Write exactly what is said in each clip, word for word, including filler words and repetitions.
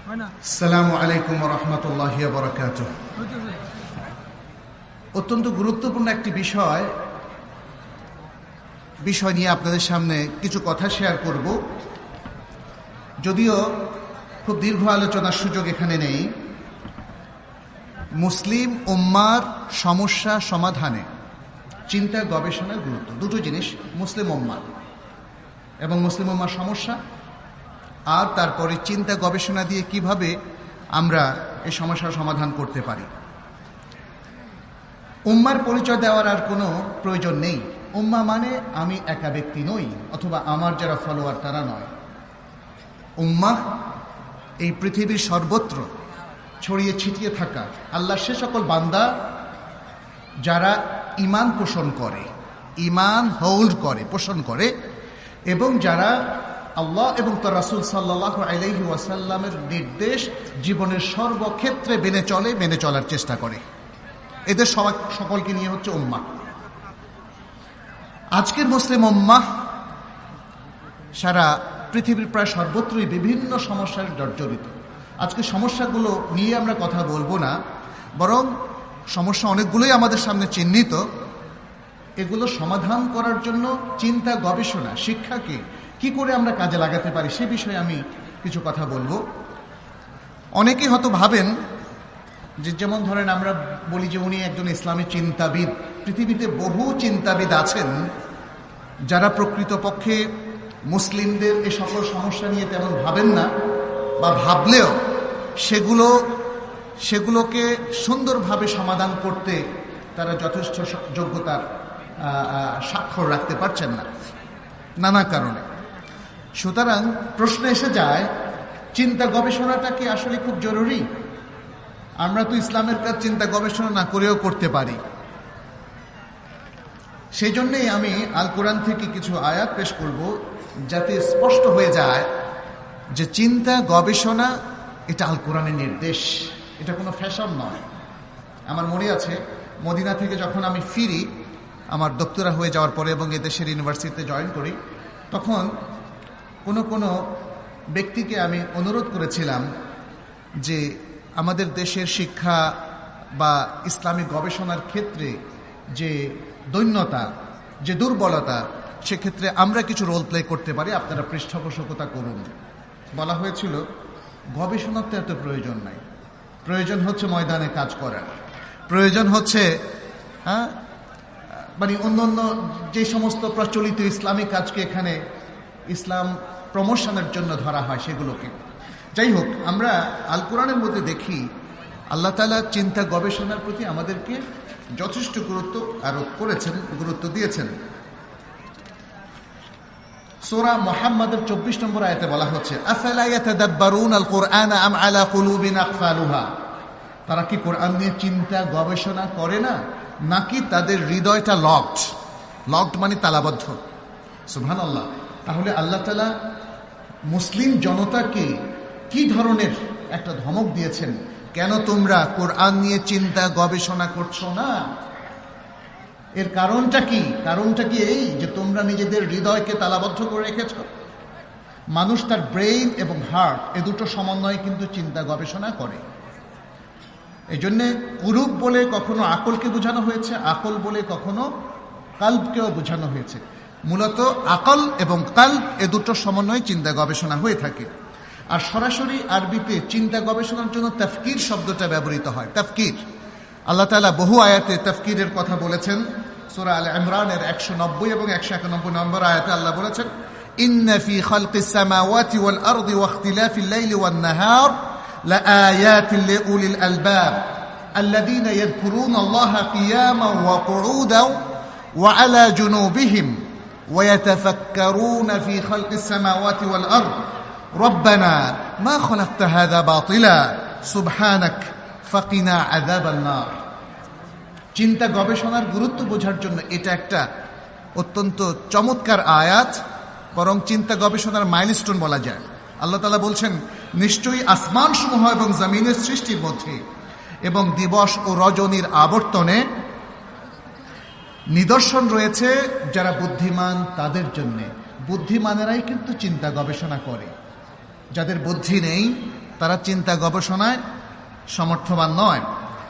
আসসালামু আলাইকুম ওয়া রাহমাতুল্লাহি ওয়া বারাকাতুহু। অত্যন্ত গুরুত্বপূর্ণ একটি বিষয় বিষয় নিয়ে আপনাদের সামনে কিছু কথা শেয়ার করব। যদিও খুব দীর্ঘ আলোচনার সুযোগ এখানে নেই। মুসলিম উম্মার সমস্যা সমাধানে চিন্তা গবেষণার গুরুত্ব, দুটো জিনিস, মুসলিম উম্মা এবং মুসলিম উম্মার সমস্যা, আর তারপরে চিন্তা গবেষণা দিয়ে কিভাবে আমরা এই সমস্যার সমাধান করতে পারি। উম্মার পরিচয় দেওয়ার আর কোনো প্রয়োজন নেই। উম্মা মানে আমি একা ব্যক্তি নই, অথবা আমার যারা ফলোয়ার তারা নয়। উম্মাহ এই পৃথিবীর সর্বত্র ছড়িয়ে ছিটিয়ে থাকা আল্লাহর সে সকল বান্দা যারা ঈমান পোষণ করে, ঈমান হোল্ড করে, পোষণ করে, এবং যারা আল্লাহ এবং তার রাসূল সাল্লাল্লাহু আলাইহি ওয়াসাল্লামের নির্দেশ জীবনের সর্বক্ষেত্রে মেনে চলে, মেনে চলার চেষ্টা করে। এদের সবাই সকলকে নিয়ে হচ্ছে উম্মাহ। আজকের মুসলিম উম্মাহ সারা পৃথিবীর প্রায় সর্বত্রই বিভিন্ন সমস্যার জর্জরিত। আজকে সমস্যাগুলো নিয়ে আমরা কথা বলবো না, বরং সমস্যা অনেকগুলোই আমাদের সামনে চিহ্নিত। এগুলো সমাধান করার জন্য চিন্তা গবেষণা শিক্ষাকে কি করে আমরা কাজে লাগাতে পারি সে বিষয়ে আমি কিছু কথা বলবো। অনেকেই হয়তো ভাবেন যে, যেমন ধরেন আমরা বলি যে উনি একজন ইসলামী চিন্তাবিদ। পৃথিবীতে বহু চিন্তাবিদ আছেন যারা প্রকৃতপক্ষে মুসলিমদের এই সকল সমস্যা নিয়ে তেমন ভাবেন না, বা ভাবলেও সেগুলো সেগুলোকে সুন্দরভাবে সমাধান করতে তারা যথেষ্ট যোগ্যতার স্বাক্ষর রাখতে পারছেন না নানা কারণে। সুতরাং প্রশ্ন এসে যায়, চিন্তা গবেষণাটা কি আসলে খুব জরুরি? আমরা তো ইসলামের কাজ চিন্তা গবেষণা না করেও করতে পারি। সেই জন্যই আমি আল কোরআন থেকে কিছু আয়াত পেশ করব, যাতে স্পষ্ট হয়ে যায় যে চিন্তা গবেষণা এটা আল কোরআনের নির্দেশ, এটা কোনো ফ্যাশন নয়। আমার মনে আছে মদিনা থেকে যখন আমি ফিরি আমার ডক্টরা হয়ে যাওয়ার পরে এবং এদেশের ইউনিভার্সিটিতে জয়েন করি, তখন কোনো কোনো ব্যক্তিকে আমি অনুরোধ করেছিলাম যে আমাদের দেশের শিক্ষা বা ইসলামিক গবেষণার ক্ষেত্রে যে দৈন্যতা, যে দুর্বলতা, সেক্ষেত্রে আমরা কিছু রোল প্লে করতে পারি, আপনারা পৃষ্ঠপোষকতা করুন। বলা হয়েছিল গবেষণার তো এত প্রয়োজন নাই, প্রয়োজন হচ্ছে ময়দানে কাজ করার, প্রয়োজন হচ্ছে হ্যাঁ মানে অন্য অন্য যে সমস্ত প্রচলিত ইসলামিক কাজকে এখানে ইসলাম প্রমোশনের জন্য ধরা হয় সেগুলোকে। যাই হোক, আমরা আল কোরআনের মধ্যে দেখি আল্লাহ তাআলা চিন্তা গবেষণার প্রতি আমাদেরকে যথেষ্ট গুরুত্ব আরোপ করেছেন, গুরুত্ব দিয়েছেন। সূরা মুহাম্মাদের চব্বিশ নম্বর আয়াতে বলা হচ্ছে, আফালা ইয়াতাদাব্বারুনাল কুরআনা আম আলা কুলুবিন আকফালুহা। তারা কি কোরআন নিয়ে চিন্তা গবেষণা করে না, নাকি তাদের হৃদয়টা লকড? লকড মানে তালাবদ্ধ। সুবহানাল্লাহ। তাহলে আল্লাহ তাআলা মুসলিম জনতাকে কি ধরনের একটা ধমক দিয়েছেন, কেন তোমরা কোরআন নিয়ে চিন্তা গবেষণা করছো না? এর কারণটা কি? কারণটা কি এই যে তোমরা নিজেদের হৃদয়কে তালাবদ্ধ করে রেখেছ। মানুষ তার ব্রেইন এবং হার্ট এ দুটো সমন্বয়ে কিন্তু চিন্তা গবেষণা করে। এই জন্যে কুলুব বলে কখনো আকলকে বোঝানো হয়েছে, আকল বলে কখনো কালবকেও বোঝানো হয়েছে। মূলত আকল এবং কালব এ দুটো সমন্বয়ে চিন্তা গবেষণা হয়ে থাকে। আর সরাসরি আরবিতে চিন্তা গবেষণার জন্য তাফকির শব্দটা ব্যবহৃত হয়। তাফকির, আল্লাহ তাআলা বহু আয়াতে তাফকিরের কথা বলেছেন। সূরা আল ইমরানের একশো নব্বই এবং একশো একানব্বই নম্বর আয়াতে আল্লাহ বলেছেন, ইন্না ফি খালকিস সামাওয়াতি ওয়াল আরদি ওয়া ইখতিলাফিল লাইলি ওয়ান নাহার লাআয়াতিন লিউলিল আলবাব আল্লাযীনা ইয়াযকুরুনাল্লাহা কিয়ামান ওয়া qu'udan ওয়া আলা জুনুবিহিম ওয়া ইয়াতাফাক্কারুনা ফি খালকিস সামাওয়াতি ওয়াল আরদ রব্বানা মা খালাকতা হাযা বাতিলা সুবহানাক ফাকিনা আযাবান নার। চিন্তা গবেষণার গুরুত্ব বোঝার জন্য এটা একটা অত্যন্ত চমৎকার আয়াত, বরং চিন্তা গবেষণার মাইলস্টোন বলা যায়। আল্লাহ তাআলা বলছেন, নিশ্চয়ই আসমান সমূহ এবং জমিনের সৃষ্টির মধ্যে এবং দিবস ও রজনীর আবর্তনে নিদর্শন রয়েছে যারা বুদ্ধিমান তাদের জন্য। বুদ্ধিমানেরাই কিন্তু চিন্তা গবেষণা করে। যাদের বুদ্ধি নেই তারা চিন্তা গবেষণায় সমর্থবান নয়।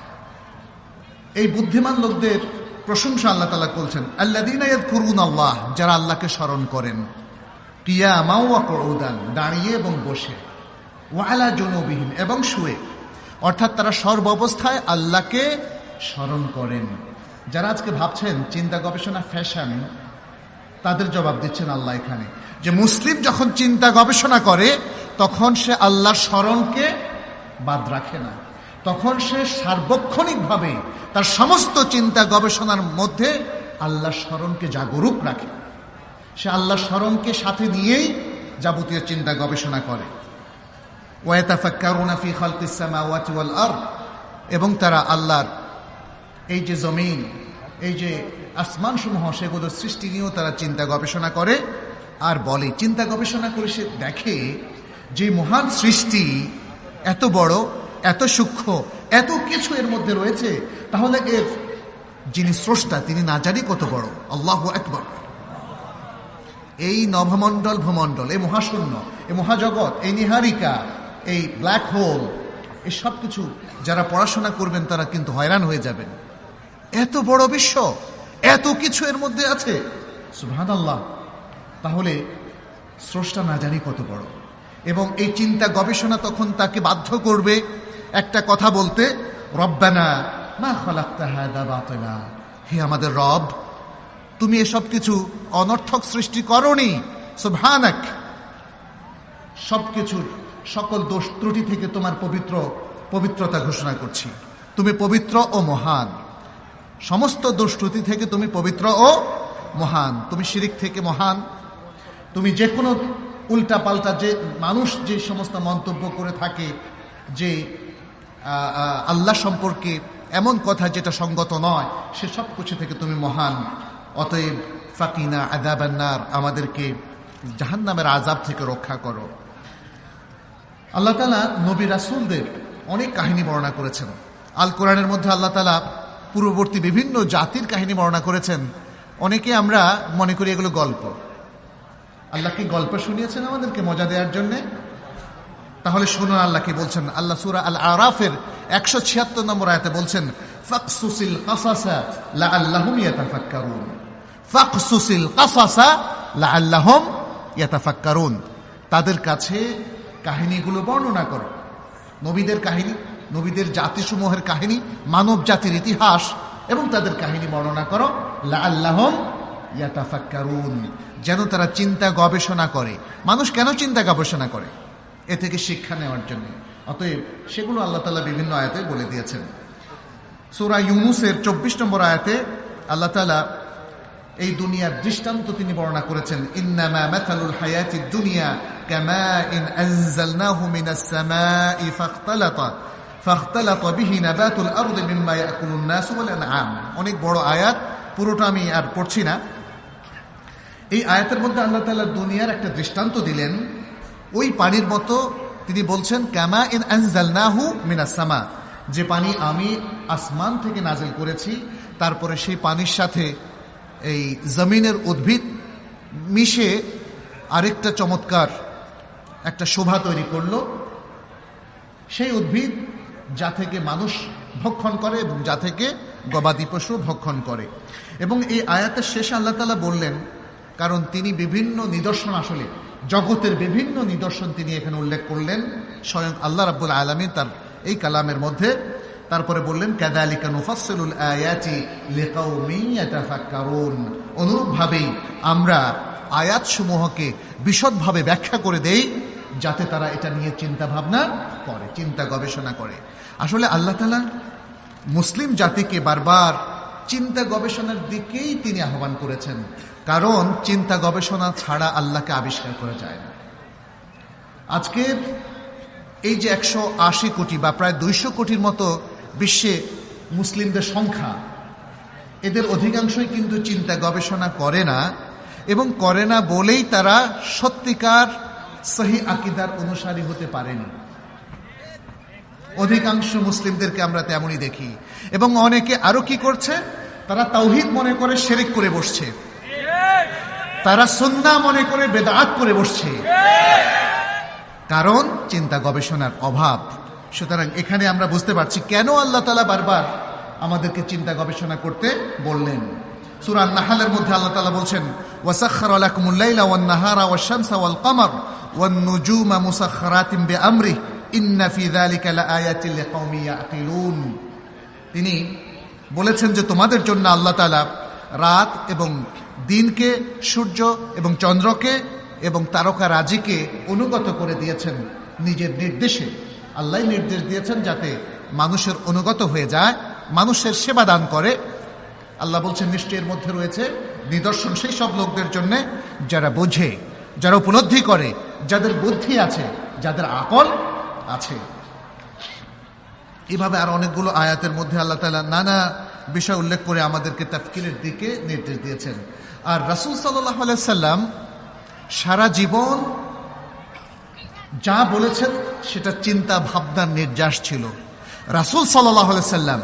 এই বুদ্ধিমান লোকদের প্রশংসা আল্লাহ তাআলা করছেন, আল্লাযীনা ইয়াযকুরুনাল্লাহ, যারা আল্লাহকে স্মরণ করেন, কিয়ামান ওয়া কুউদান, দাঁড়িয়ে এবং বসে, ওয়া আলা জুনুবিহিম, এবং শুয়ে, অর্থাৎ তারা সর্ব অবস্থায় আল্লাহকে স্মরণ করেন। যারা আজকে ভাবছেন চিন্তা গবেষণা ফ্যাশন, তাদের জবাব দিচ্ছেন আল্লাহ এখানে, যে মুসলিম যখন চিন্তা গবেষণা করে তখন সে আল্লাহর স্মরণকে বাদ রাখে না, তখন সে সার্বক্ষণিকভাবে তার সমস্ত চিন্তা গবেষণার মধ্যে আল্লাহর স্মরণকে জাগরুক রাখে। সে আল্লাহর স্মরণকে সাথে নিয়েই যাবতীয় চিন্তা গবেষণা করে। ওয়াতাফাক্কারুনা ফি খালকিস সামাওয়াতি ওয়াল আরদ, এবং তারা আল্লাহর এই যে জমিন, এই যে আসমান সমূহ, সেগুলোর সৃষ্টি নিয়েও তারা চিন্তা গবেষণা করে। আর বলে, চিন্তা গবেষণা করে সে দেখে যে মহান সৃষ্টি এত বড়, এত সূক্ষ্ম, এত কিছু এর মধ্যে রয়েছে, তাহলে এর যিনি স্রষ্টা তিনি না জানি কত বড়। আল্লাহু আকবার। এই নভমণ্ডল, ভূমণ্ডল, এই মহাশূন্য, এই মহাজগৎ, এই নিহারিকা, এই ব্ল্যাক হোল, এই সব কিছু যারা পড়াশোনা করবেন তারা কিন্তু হয়রান হয়ে যাবেন। এত বড় বিশ্ব, এত কিছু এর মধ্যে আছে, সুবহানাল্লাহ। তাহলে স্রষ্টা না জানি কত বড়। এবং এই চিন্তা গবেষণা তখন তাকে বাধ্য করবে একটা কথা বলতে, রব্বানা মা খালাকতা হাযা বাতিলা, হে আমাদের রব, তুমি এসব কিছু অনর্থক সৃষ্টি করনি। সুবহানাক, সবকিছুর সকল দোষ ত্রুটি থেকে তোমার পবিত্র পবিত্রতা ঘোষণা করছি। তুমি পবিত্র ও মহান, সমস্ত দোষ ত্রুটি থেকে তুমি পবিত্র ও মহান, তুমি শিরিক থেকে মহান। তুমি যে কোনো উল্টা পাল্টা, যে মানুষ যে সমস্ত মন্তব্য করে থাকে যে আল্লাহ সম্পর্কে এমন কথা যেটা সঙ্গত নয়, সে সব কিছু থেকে তুমি মহান। অতএব ফাকিনা আযাবান নার, আমাদেরকে জাহান্নামের আযাব থেকে রক্ষা করো। আল্লাহ তাআলা নবী রাসূলদের অনেক কাহিনী বর্ণনা করেছেন। আল কোরআনের মধ্যে আল্লাহ তাআলা পূর্ববর্তী বিভিন্ন জাতির কাহিনী বর্ণনা করেছেন। অনেকে আমরা মনে করি এগুলো গল্প। আল্লাহ কি গল্প শুনিয়েছেন আমাদেরকে মজা দেওয়ার জন্য? তাহলে শুনুন আল্লাহ কি বলছেন। আল্লাহ সূরা আল আরাফের একশো ছিয়াত্তর নম্বর আয়াতে বলছেন, ফাকসুসিল কাসাসা লাআল্লাহুম ইয়াতাফাক্কারুন। ফাকসুসিল কাসাসা লাআল্লাহুম ইয়াতাফাক্কারুন, তাদের কাছে কাহিনীগুলো বর্ণনা করো। নবীদের কাহিনী, নবীদের জাতিসমূহের কাহিনী, মানব জাতির ইতিহাস এবং তাদের কাহিনী বর্ণনা করো। লাআল্লাহুম ইয়াতাফাক্কারুন, যেন তারা চিন্তা গবেষণা করে। মানুষ কেন চিন্তা গবেষণা করে? এ থেকে শিক্ষা নেওয়ার জন্য। অতএব সেগুলো আল্লাহ তাআলা বিভিন্ন আয়াতে বলে দিয়েছেন। সূরা ইউনূসের চব্বিশ নম্বর আয়াতে আল্লাহ তাআলা এই দুনিয়ার দৃষ্টান্ত তিনি বর্ণনা করেছেন। ইন্নামা মাথালুল হায়াতিদ দুনিয়া কামাইন আনজালনাহু মিনাস সামাই ফাখতালাতা ফাখতালাতা বিহি নাবাতুল আরদি মিম্মা ইয়াকুলুন নাসু ওয়াল আনআম। অনেক বড় আয়াত, পুরোটা আমি আর পড়ছি না। এই আয়াতের মধ্যে আল্লাহ তাআলা দুনিয়ার একটা দৃষ্টান্ত দিলেন। ওই পানির মতো তিনি বলছেন, কামা ইন আনজালনাহু মিনাস সামা, যে পানি আমি আসমান থেকে নাজিল করেছি, তারপরে সেই পানির সাথে এই জমিনের উদ্ভিদ মিশে আরেকটা চমৎকার একটা শোভা তৈরি করলো। সেই উদ্ভিদ যা থেকে মানুষ ভক্ষণ করে এবং যা থেকে গবাদি পশু ভক্ষণ করে। এবং এই আয়াতের শেষে আল্লাহ তাআলা বললেন, কারণ তিনি বিভিন্ন নিদর্শন, আসলে জগতের বিভিন্ন নিদর্শন তিনি এখানে উল্লেখ করলেন স্বয়ং আল্লাহ রাব্বুল আলামিন তার এই কালামের মধ্যে। তারপরে বললেন, কাযালিকা নুফাসসিলুল আয়াতি লিকাউমিন ইয়াতাফাক্কারুন, অনুরূপভাবেই আমরা আয়াতসমূহকে বিশদভাবে ব্যাখ্যা করে দেই যাতে তারা এটা নিয়ে চিন্তা ভাবনা করে, চিন্তা গবেষণা করে। আসলে আল্লাহ তাআলা মুসলিম জাতিকে বারবার চিন্তা গবেষণার দিকেই তিনি আহ্বান করেছেন, কারণ চিন্তা গবেষণা ছাড়া আল্লাহকে আবিষ্কার করা যায় না। আজকে এই যে একশো আশি কোটি বা প্রায় দুইশো কোটির মতো বিশ্বে মুসলিমদের সংখ্যা, এদের অধিকাংশই কিন্তু চিন্তা গবেষণা করে না, এবং করে না বলেই তারা সত্যিকার সহি আকীদার অনুসারী হতে পারেনি। অধিকাংশ মুসলিমদেরকে আমরা তেমনই দেখি। এবং অনেকে আরো কি করছে, তারা তাওহীদ মনে করে শিরক করে বসছে, তারা সুন্নাহ মনে করে বেদাত করে বসছে, কারণ চিন্তা গবেষণার অভাব। সুতরাং এখানে আমরা বুঝতে পারছি কেন আল্লাহ তাআলা বারবার আমাদেরকে চিন্তা গবেষণা করতে বললেন। সূরা আন-নাহলের মধ্যে আল্লাহ তাআলা বলছেন, ওয়াসাখখারা লাকুমুল লাইলা ওয়ান নাহারা ওয়াশ শামসা ওয়াল কমার ওয়ান নুজুমা মুসাখখারাতিন বিআমরিহি ইন্না ফি যালিকা লাআয়াতিন লিকাওমিন ইয়াকিলুন। তিনি বলেছেন যে তোমাদের জন্য আল্লাহ তাআলা রাত এবং দিনকে, সূর্য এবং চন্দ্রকে এবং তারকা রাজিকে অনুগত করে দিয়েছেন নিজের নির্দেশে। আল্লাহ নির্দেশ দিয়েছেন যাতে মানুষের অনুগত হয়ে যায়, মানুষের সেবা দান করে। আল্লাহ বলছেন নিশ্চয়ের মধ্যে রয়েছে নিদর্শন সেই সব লোকদের জন্য যারা বোঝে, যারা উপলব্ধি করে, যাদের বুদ্ধি আছে, যাদের আকল আছে। এভাবে আর অনেকগুলো আয়াতের মধ্যে আল্লাহ তাআলা নানা বিষয় উল্লেখ করে আমাদেরকে তাফকিরের দিকে নির্দেশ দিয়েছেন। আর রাসূল সাল্লাল্লাহু আলাইহি সাল্লাম সারা জীবন যা বলেছেন সেটা চিন্তা ভাবনার নির্যাস ছিল। রাসূল সাল্লাল্লাহু আলাইহি সাল্লাম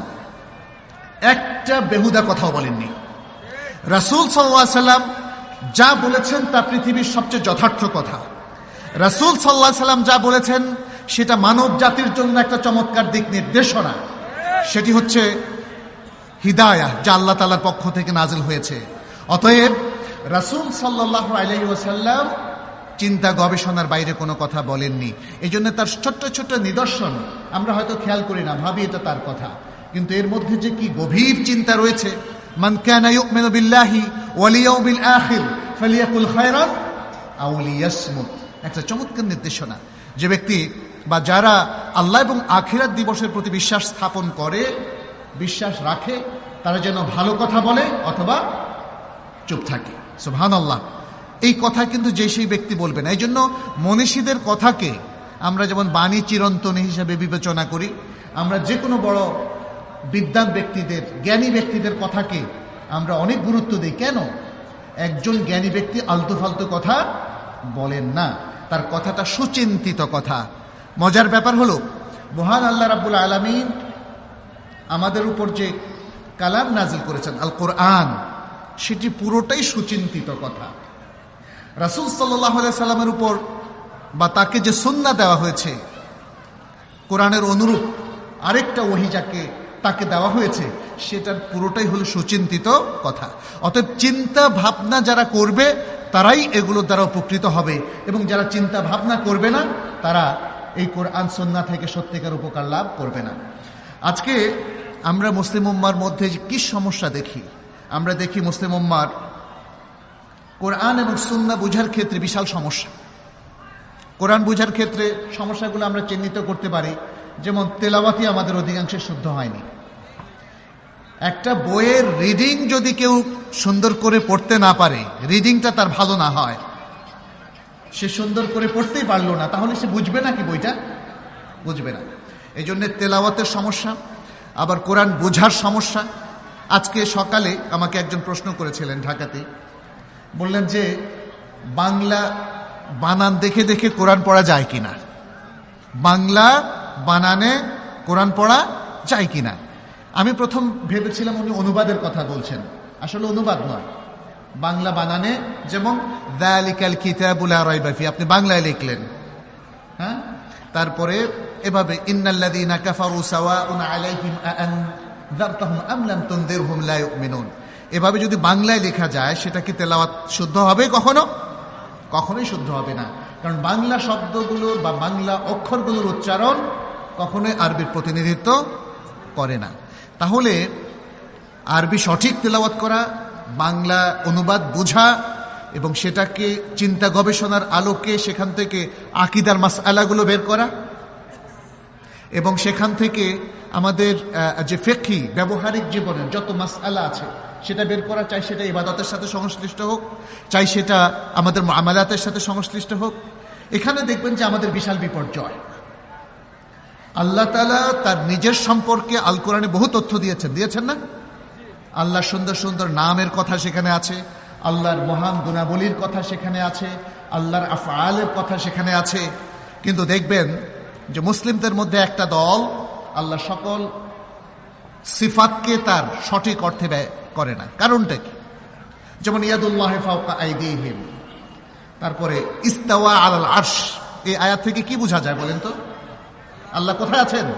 একটা বেহুদা কথাও বলেননি। রাসূল সাল্লাল্লাহু আলাইহি সাল্লাম যা বলেছেন তা পৃথিবীর সবচেয়ে যথার্থ কথা। রাসূল সাল্লাল্লাহু আলাইহি সাল্লাম যা বলেছেন সেটা মানব জাতির জন্য একটা চমৎকার দিক নির্দেশনা। সেটি হচ্ছে হিদায়াহ, যা আল্লাহ তাআলার পক্ষ থেকে নাজিল হয়েছে। অতএব রাসূল সাল্লাল্লাহু আলাইহি ওয়াসাল্লাম চিন্তা গবেষণার বাইরে কোনো কথা বলেননি। এই জন্য তার ছোট্ট ছোট্ট নিদর্শন আমরা হয়তো খেয়াল করি না, ভাবি এটা তার কথা, কিন্তু এর মধ্যে যে কি গভীর চিন্তা রয়েছে। মান কানা ইউমিনু বিল্লাহি ওয়াল ইয়াউমিল আখির ফালিয়াকুল খায়রান আও লিয়াসমুত। একটা চমৎকার নির্দেশনা। যে ব্যক্তি বা যারা আল্লাহ এবং আখিরাত দিবসের প্রতি বিশ্বাস স্থাপন করে, বিশ্বাস রাখে, তারা যেন ভালো কথা বলে অথবা চুপ থাকে। সুবহানাল্লাহ। এই কথা কিন্তু যে সেই ব্যক্তি বলবে না। এই জন্য মনীষীদের কথাকে আমরা যেমন বাণী চিরন্তনী হিসেবে বিবেচনা করি, আমরা যে কোনো বড় বিদ্বান ব্যক্তিদের, জ্ঞানী ব্যক্তিদের কথাকে আমরা অনেক গুরুত্ব দিই। কেন? একজন জ্ঞানী ব্যক্তি আলতু ফালতু কথা বলেন না, তার কথাটা সুচিন্তিত কথা। মজার ব্যাপার হলো, মহান আল্লাহ রাব্বুল আলামিন আমাদের উপর যে কালাম নাজিল করেছেন আল কোরআন, সেটি পুরোটাই সুচিন্তিত কথা। রাসূল সাল্লাল্লাহু আলাইহি সাল্লামের উপর বা তাকে যে সুন্নাহ দেওয়া হয়েছে, কোরআনের অনুরূপ আরেকটা ওহী যাকে তাকে দেওয়া হয়েছে, সেটার পুরোটাই হলো সুচিন্তিত কথা। অতএব চিন্তা ভাবনা যারা করবে তারাই এগুলোর দ্বারা উপকৃত হবে, এবং যারা চিন্তা ভাবনা করবে না তারা এই কোরআন সুন্নাহ থেকে সত্যিকার উপকার লাভ করবে না। আজকে আমরা মুসলিম উম্মার মধ্যে কি সমস্যা দেখি? আমরা দেখি মুসলিম উম্মার কোরআন এবং সুন্নাহ বুঝার ক্ষেত্রে বিশাল সমস্যা। কোরআন বুঝার ক্ষেত্রে সমস্যাগুলো আমরা চিহ্নিত করতে পারি। যেমন তেলাওয়াতি আমাদের অধিকাংশে শুদ্ধ হয়নি। একটা বইয়ের রিডিং যদি কেউ সুন্দর করে পড়তে না পারে, রিডিংটা তার ভালো না হয়, সে সুন্দর করে পড়তেই পারলো না, তাহলে সে বুঝবে না কি বইটা? বুঝবে না। এই জন্য তেলাওয়াতের সমস্যা, আবার কোরআন বোঝার সমস্যা। আজকে সকালে আমাকে একজন প্রশ্ন করেছিলেন ঢাকাতে, বললেন যে বাংলা বানান দেখে দেখে কোরআন পড়া যায় কিনা, বাংলা বানানে কোরআন পড়া যায় কিনা। আমি প্রথম ভেবেছিলাম উনি অনুবাদের কথা বলছেন, আসলে অনুবাদ নয়, বাংলা বানানে। যেমন যালিকাল কিতাবু লা রাইবা ফিহি, আপনি বাংলায় লিখলেন, হ্যাঁ, তারপরে এভাবে ইন্নাল্লাযীনা কাফারু সাওয়াউন আলাইহিম আআনযারতাহুম আম লাম তুনযিরহুম লা ইউমিনুন। এভাবে যদি বাংলায় লেখা যায়, সেটা কি তেলাওয়াত শুদ্ধ হবে? কখনো কখনোই শুদ্ধ হবে না। কারণ বাংলা শব্দগুলোর বা বাংলা অক্ষরগুলোর উচ্চারণ কখনোই আরবির প্রতিনিধিত্ব করে না। তাহলে আরবি সঠিক তেলাওয়াত করা, বাংলা অনুবাদ বোঝা এবং সেটাকে চিন্তা গবেষণার আলোকে সেখান থেকে আকীদার মাসআলাগুলো বের করা, এবং সেখান থেকে আমাদের যে ফিকহি ব্যবহারিক জীবনের যত মাসআলা আছে সেটা বের করা, চাই সেটা ইবাদতের সাথে সংশ্লিষ্ট হোক, চাই সেটা আমাদের মুআমালাতের সাথে সংশ্লিষ্ট হোক। এখানে দেখবেন যে আমাদের বিশাল বিপর্যয়। আল্লাহ তাআলা তার নিজের সম্পর্কে আল কোরআনে বহু তথ্য দিয়েছেন, দিয়েছেন না? আল্লাহর সুন্দর সুন্দর নামের কথা সেখানে আছে, আল্লাহর মহান গুণাবলীর কথা সেখানে আছে, আল্লাহর আফআলের কথা সেখানে আছে। কিন্তু দেখবেন যে মুসলিমদের মধ্যে একটা দল আল্লাহ সকল সিফাতকে তার সঠিক অর্থে ব্যয় করে না। কারণটা কি? যেমন ইয়াদুল্লাহি ফাওকা আইদিহিম, তারপরে ইস্তাওয়া আলাল আরশ, এই আয়াত থেকে কি বোঝা যায় বলেন তো? আল্লাহ কোথায় আছেন?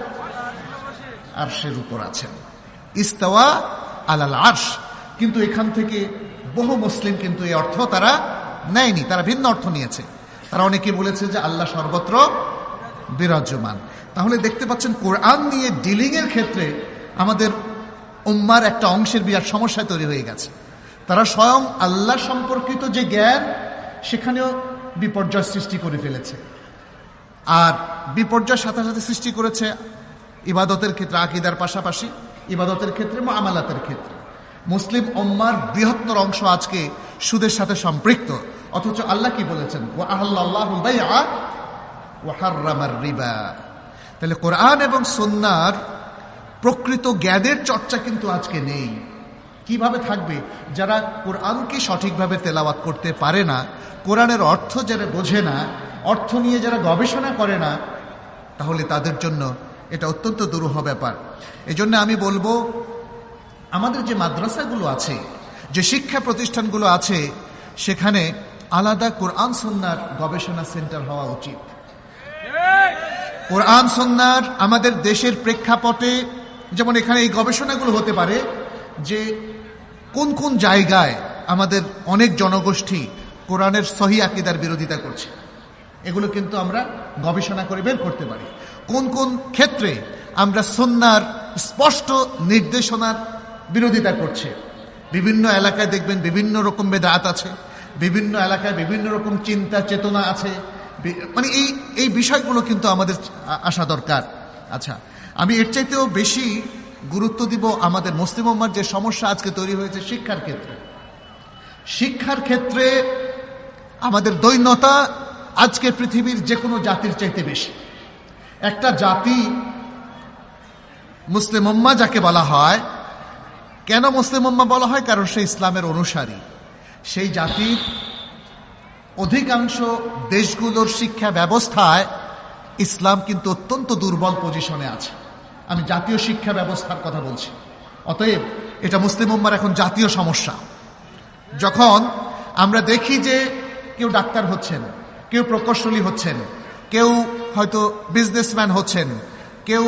আরশের উপর আছেন। ইস্তাওয়া আলাল আরশ। কিন্তু এখান থেকে বহু মুসলিম কিন্তু এই অর্থ তারা নেয়নি, তারা ভিন্ন অর্থ নিয়েছে। তারা অনেকে বলেছে যে আল্লাহ সর্বত্র বিরাজমান। তাহলে দেখতে পাচ্ছেন কোরআন নিয়ে ডিলিং এর ক্ষেত্রে আমাদের উম্মার একটা অংশের বিরাট সমস্যা তৈরি হয়ে গেছে। তারা স্বয়ং আল্লাহ সম্পর্কিত যে জ্ঞান সেখানেও বিপর্যয় সৃষ্টি করে ফেলেছে। আর বিপর্যয়ের সাথে সাথে সৃষ্টি করেছে ইবাদতের ক্ষেত্রে, আকীদার পাশাপাশি ইবাদতের ক্ষেত্রে, মুআমালাতের ক্ষেত্রে। মুসলিম উম্মার বৃহত্তর অংশ আজকে সুদের সাথে সম্পৃক্ত। অথচ আল্লাহ কি বলেছেন? ওয়া আহাল্লাল্লাহুল বাইআ ওয়া হাররামার রিবা। তাহলে কোরআন এবং সুন্নাহর প্রকৃত জ্ঞানের চর্চা কিন্তু আজকে নেই। কিভাবে থাকবে? যারা কোরআনকে সঠিকভাবে তেলাওয়াত করতে পারে না, কোরআনের অর্থ যারা বোঝে না, অর্থ নিয়ে যারা গবেষণা করে না, তাহলে তাদের জন্য এটা অত্যন্ত দুরূহ ব্যাপার। এই জন্য আমি বলবো, আমাদের যে মাদ্রাসাগুলো আছে, যে শিক্ষা প্রতিষ্ঠানগুলো আছে, সেখানে আলাদা কোরআন সুন্নাহর গবেষণা সেন্টার হওয়া উচিত। কোরআন সুন্নাহর আমাদের দেশের প্রেক্ষাপটে যেমন এখানে এই গবেষণাগুলো হতে পারে যে কোন কোন জায়গায় আমাদের অনেক জনগোষ্ঠী কোরআনের সহি আকীদার বিরোধিতা করছে, এগুলো কিন্তু আমরা গবেষণা করে বের করতে পারি। কোন কোন ক্ষেত্রে আমরা সুন্নাহর স্পষ্ট নির্দেশনার বিরোধিতা করছে। বিভিন্ন এলাকায় দেখবেন বিভিন্ন রকম বেদাত আছে, বিভিন্ন এলাকায় বিভিন্ন রকম চিন্তা চেতনা আছে, মানে এই এই বিষয়গুলো কিন্তু আমাদের আসা দরকার। আচ্ছা, আমি এর চাইতেও বেশি গুরুত্ব দিব আমাদের মুসলিম উম্মার যে সমস্যা আজকে তৈরি হয়েছে শিক্ষার ক্ষেত্রে। শিক্ষার ক্ষেত্রে আমাদের দৈন্যতা আজকে পৃথিবীর যে কোনো জাতির চাইতে বেশি। একটা জাতি মুসলিম উম্মাহ যাকে বলা হয়, কেন মুসলিম উম্মাহ বলা হয়? কারণ সে ইসলামের অনুসারী। সেই জাতির অধিকাংশ দেশগুলোর শিক্ষা ব্যবস্থায় ইসলাম কিন্তু অত্যন্ত দুর্বল পজিশনে আছে। আমি জাতীয় শিক্ষা ব্যবস্থার কথা বলছি। অতএব এটা মুসলিম উম্মার এখন জাতীয় সমস্যা। যখন আমরা দেখি যে কেউ ডাক্তার হচ্ছেন, কেউ প্রকৌশলী হচ্ছেন, কেউ হয়তো বিজনেসম্যান হচ্ছেন, কেউ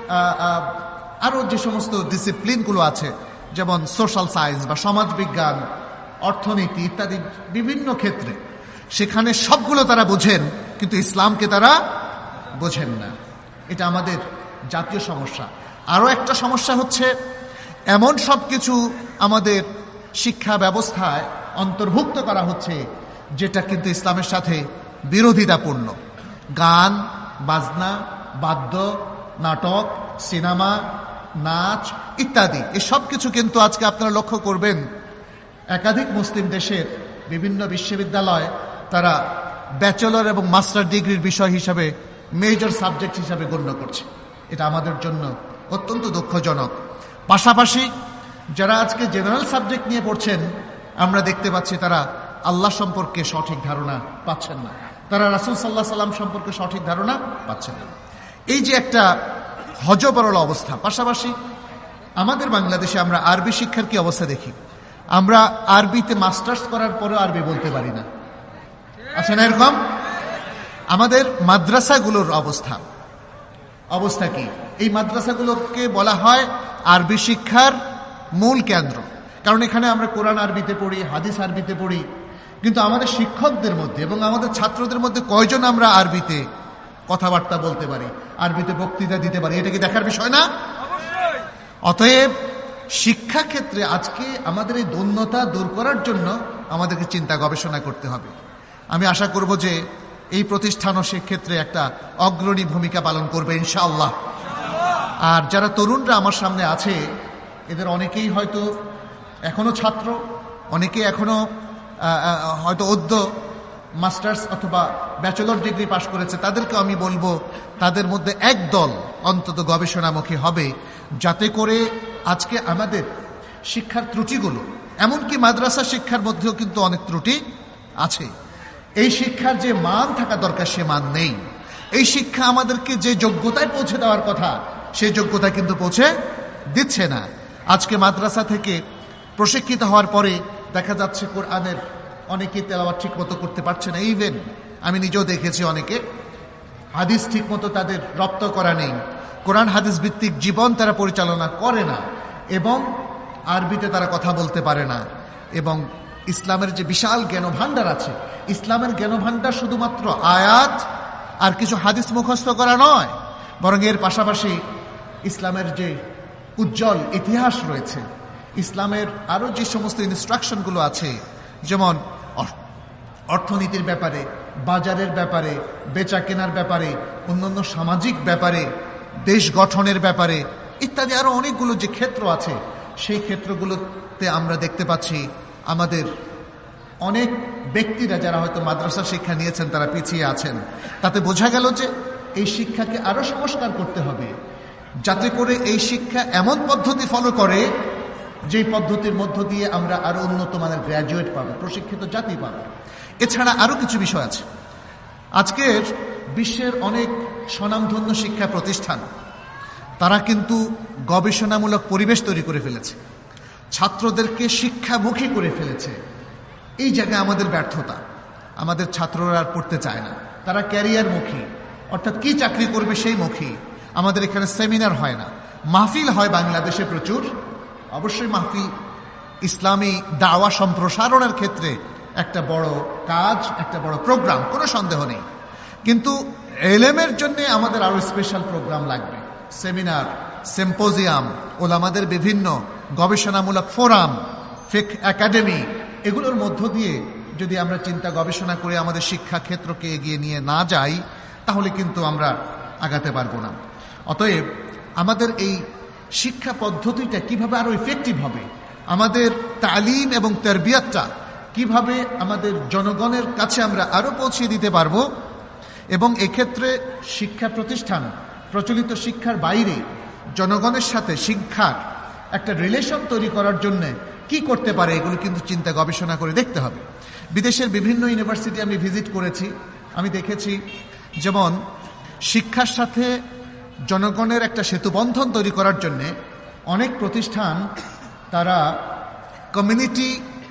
আরো যে সমস্ত ডিসিপ্লিনগুলো আছে যেমন সোশ্যাল সায়েন্স বা সমাজবিজ্ঞান, অর্থনীতি ইত্যাদি বিভিন্ন ক্ষেত্রে, সেখানে সবগুলো তারা বোঝেন, কিন্তু ইসলামকে তারা বোঝেন না। এটা আমাদের জাতীয় সমস্যা। আরো একটা সমস্যা হচ্ছে এমন সব কিছু আমাদের শিক্ষা ব্যবস্থায় অন্তর্ভুক্ত করা হচ্ছে যেটা কিন্তু ইসলামের সাথে বিরোধিতাপূর্ণ। গান, বাজনা, বাদ্য, নাটক, সিনেমা, নাচ ইত্যাদি, এসব কিছু কিন্তু আজকে আপনারা লক্ষ্য করবেন একাধিক মুসলিম দেশের বিভিন্ন বিশ্ববিদ্যালয় তারা ব্যাচেলর এবং মাস্টার ডিগ্রির বিষয় হিসাবে মেজর সাবজেক্ট হিসাবে গণ্য করছে। এটা আমাদের জন্য অত্যন্ত দুঃখজনক। পাশাপাশি যারা আজকে জেনারেল সাবজেক্ট নিয়ে পড়ছেন, আমরা দেখতে পাচ্ছি তারা আল্লাহ সম্পর্কে সঠিক ধারণা পাচ্ছেন না, তারা রাসূল সাল্লাল্লাহু আলাইহি সাল্লাম সম্পর্কে সঠিক ধারণা পাচ্ছেন না। এই যে একটা হযবরল অবস্থা। পাশাপাশি আমাদের বাংলাদেশে আমরা আরবি শিক্ষার কি অবস্থা দেখি। আমরা আরবিতে মাস্টার্স করার পরেও আরবি বলতে পারি না, আছে না এরকম? আমাদের মাদ্রাসাগুলোর অবস্থা অবস্থা কি? এই মাদ্রাসাগুলোকে বলা হয় আরবি শিক্ষার মূল কেন্দ্র, কারণ এখানে আমরা কোরআন আরবিতে পড়ি, হাদিস আরবিতে পড়ি, কিন্তু আমাদের শিক্ষকদের মধ্যে এবং আমাদের ছাত্রদের মধ্যে কয়জন আমরা আরবিতে কথাবার্তা বলতে পারি, আরবিতে বক্তৃতা দিতে পারি? এটা কি দেখার বিষয় না? অতএব শিক্ষা ক্ষেত্রে আজকে আমাদের এই দৈন্যতা দূর করার জন্য আমাদেরকে চিন্তা গবেষণা করতে হবে। আমি আশা করব যে এই প্রতিষ্ঠানও সেক্ষেত্রে একটা অগ্রণী ভূমিকা পালন করবে ইনশাআল্লাহ। আর যারা তরুণরা আমার সামনে আছে, এদের অনেকেই হয়তো এখনো ছাত্র, অনেকে এখনো হয়তো অদ্য মাস্টার্স অথবা ব্যাচেলর ডিগ্রি পাশ করেছে। তাদেরকে আমি বলবো তাদের মধ্যে একদল অন্তত গবেষণামুখী হবে, যাতে করে আজকে আমাদের শিক্ষার ত্রুটিগুলো, এমনকি মাদ্রাসা শিক্ষার মধ্যেও কিন্তু অনেক ত্রুটি আছে, এই শিক্ষার যে মান থাকা দরকার সে মান নেই। এই শিক্ষা আমাদেরকে যে যোগ্যতায় পৌঁছে দেওয়ার কথা সেই যোগ্যতা কিন্তু পৌঁছে দিচ্ছে না। আজকে মাদ্রাসা থেকে প্রশিক্ষিত হওয়ার পরে দেখা যাচ্ছে কোরআনের অনেকে তেলাওয়াত ঠিক মতো করতে পারছে না। ইভেন আমি নিজেও দেখেছি অনেকে হাদিস ঠিক মতো তাদের রপ্ত করা নেই, কোরআন হাদিস ভিত্তিক জীবন তারা পরিচালনা করে না, এবং আরবিতে তারা কথা বলতে পারে না, এবং ইসলামের যে বিশাল জ্ঞান ভাণ্ডার আছে, ইসলামের জ্ঞান ভাণ্ডার শুধুমাত্র আয়াত আর কিছু হাদিস মুখস্থ করা নয়, বরং এর পাশাপাশি ইসলামের যে উজ্জ্বল ইতিহাস রয়েছে, ইসলামের আরো যে সমস্ত ইনস্ট্রাকশনগুলো আছে, যেমন অর্থনীতির ব্যাপারে, বাজারের ব্যাপারে, বেচা কেনার ব্যাপারে, অন্যান্য সামাজিক ব্যাপারে, দেশ গঠনের ব্যাপারে ইত্যাদি আরো অনেকগুলো যে ক্ষেত্র আছে, সেই ক্ষেত্রগুলোতে আমরা দেখতে পাচ্ছি আমাদের অনেক ব্যক্তিরা যারা হয়তো মাদ্রাসা শিক্ষা নিয়েছেন তারা পিছিয়ে আছেন। তাতে বোঝা গেল যে এই শিক্ষাকে আরো সংস্কার করতে হবে, যাতে করে এই শিক্ষা এমন পদ্ধতি ফলো করে যে পদ্ধতির মধ্য দিয়ে আমরা আরো উন্নত মানের গ্র্যাজুয়েট পাবো, প্রশিক্ষিত জাতি পাবো। এছাড়া আরো কিছু বিষয় আছে। আজকের বিশ্বের অনেক স্বনামধন্য শিক্ষা প্রতিষ্ঠান তারা কিন্তু গবেষণামূলক পরিবেশ তৈরি করে ফেলেছে, ছাত্রদেরকে শিক্ষামুখী করে ফেলেছে। এই জায়গায় আমাদের ব্যর্থতা, আমাদের ছাত্ররা আর পড়তে চায় না, তারা ক্যারিয়ারমুখী, অর্থাৎ কি চাকরি করবে সেই মুখী। আমাদের এখানে সেমিনার হয় না, মাহফিল হয় বাংলাদেশে প্রচুর, অবশ্যই মাহফিল ইসলামী দাওয়া সম্প্রসারণের ক্ষেত্রে একটা বড় কাজ, একটা বড় প্রোগ্রাম, কোনো সন্দেহ নেই। কিন্তু এলেমের জন্য আমাদের আরো স্পেশাল প্রোগ্রাম লাগবে, সেমিনার, সিম্পোজিয়াম, ওলামাদের বিভিন্ন গবেষণামূলক ফোরাম, ফিক একাডেমি, এগুলোর মধ্য দিয়ে যদি আমরা চিন্তা গবেষণা করে আমাদের শিক্ষা ক্ষেত্রকে এগিয়ে নিয়ে না যাই, তাহলে কিন্তু আমরা আগাতে পারবো না। অতএব আমাদের এই শিক্ষা পদ্ধতিটা কিভাবে আরো ইফেক্টিভ হবে, আমাদের তালিম এবং তারবিয়াতটা কিভাবে আমাদের জনগণের কাছে আমরা আরো পৌঁছে দিতে পারবো, এবং এক্ষেত্রে শিক্ষা প্রতিষ্ঠান প্রচলিত শিক্ষার বাইরে জনগণের সাথে শিক্ষার একটা রিলেশন তৈরি করার জন্য কি করতে পারে, এগুলো কিন্তু চিন্তা গবেষণা করে দেখতে হবে। বিদেশের বিভিন্ন ইউনিভার্সিটি আমি ভিজিট করেছি, আমি দেখেছি যেমন শিক্ষার সাথে জনগণের একটা সেতুবন্ধন তৈরি করার জন্য অনেক প্রতিষ্ঠান তারা কমিউনিটি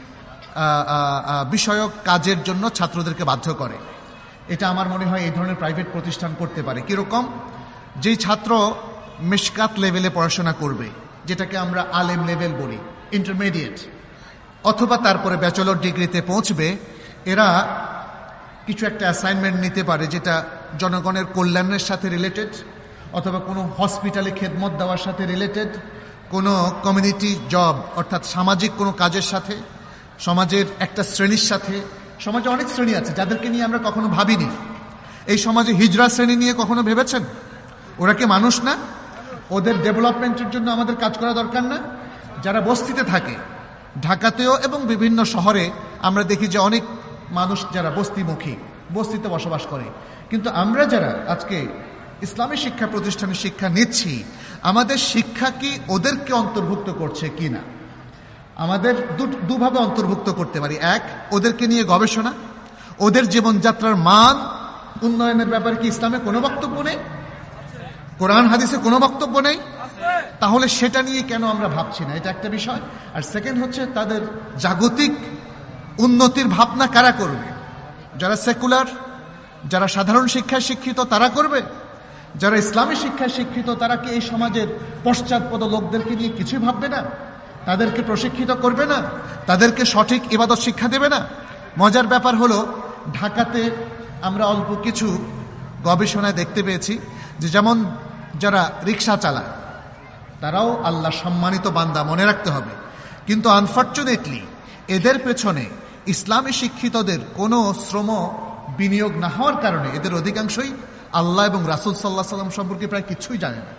বিষয়ক কাজের জন্য ছাত্রদেরকে বাধ্য করে। এটা আমার মনে হয় এই ধরনের প্রাইভেট প্রতিষ্ঠান করতে পারে। কিরকম? যেই ছাত্র মিশকাত লেভেলে পড়াশোনা করবে, যেটাকে আমরা আলেম লেভেল বলি, ইন্টারমিডিয়েট, অথবা তারপরে ব্যাচেলর ডিগ্রিতে পৌঁছবে, এরা কিছু একটা অ্যাসাইনমেন্ট নিতে পারে যেটা জনগণের কল্যাণের সাথে রিলেটেড, অথবা কোনো হসপিটালে খেদমত দেওয়ার সাথে রিলেটেড, কোনো কমিউনিটি জব অর্থাৎ সামাজিক কোনো কাজের সাথে, সমাজের একটা শ্রেণীর সাথে। সমাজে অনেক শ্রেণী আছে যাদেরকে নিয়ে আমরা কখনো ভাবিনি। এই সমাজে হিজড়া শ্রেণী নিয়ে কখনো ভেবেছেন? ওরা কি মানুষ না? ওদের ডেভেলপমেন্টের জন্য আমাদের কাজ করা দরকার না? যারা বস্তিতে থাকে, ঢাকাতেও এবং বিভিন্ন শহরে আমরা দেখি যে অনেক মানুষ যারা বস্তিমুখী, বস্তিতে বসবাস করে। কিন্তু আমরা যারা আজকে ইসলামী শিক্ষা প্রতিষ্ঠানে শিক্ষা নিচ্ছি, আমাদের শিক্ষা কি ওদেরকে অন্তর্ভুক্ত করছে কিনা? আমাদের দুভাবে অন্তর্ভুক্ত করতে পারি। এক, ওদেরকে নিয়ে গবেষণা, ওদের জীবনযাত্রার মান উন্নয়নের ব্যাপারে কি ইসলামে কোনো বক্তব্য নেই? কোরআন হাদিসে কোনো বক্তব্য নেই? তাহলে সেটা নিয়ে কেন আমরা ভাবছি না? এটা একটা বিষয়। আর সেকেন্ড হচ্ছে তাদের জাগতিক উন্নতির ভাবনা কারা করবে? যারা সেকুলার, যারা সাধারণ শিক্ষায় শিক্ষিত তারা করবে? যারা ইসলামী শিক্ষায় শিক্ষিত তারা কি এই সমাজের পশ্চাৎপদ লোকদেরকে নিয়ে কিছুই ভাববে না? তাদেরকে প্রশিক্ষিত করবে না? তাদেরকে সঠিক ইবাদত শিক্ষা দেবে না? মজার ব্যাপার হলো, ঢাকাতে আমরা অল্প কিছু গবেষণায় দেখতে পেয়েছি যে যেমন যারা রিক্সা চালায় তারাও আল্লাহ সম্মানিত বান্দা, মনে রাখতে হবে। কিন্তু আনফর্চুনেটলি এদের পেছনে ইসলামী শিক্ষিতদের কোনো শ্রম বিনিয়োগ না হওয়ার কারণে এদের অধিকাংশই আল্লাহ এবং রাসূল সাল্লাল্লাহু আলাইহি ওয়াসাল্লাম সম্পর্কে প্রায় কিছুই জানে না।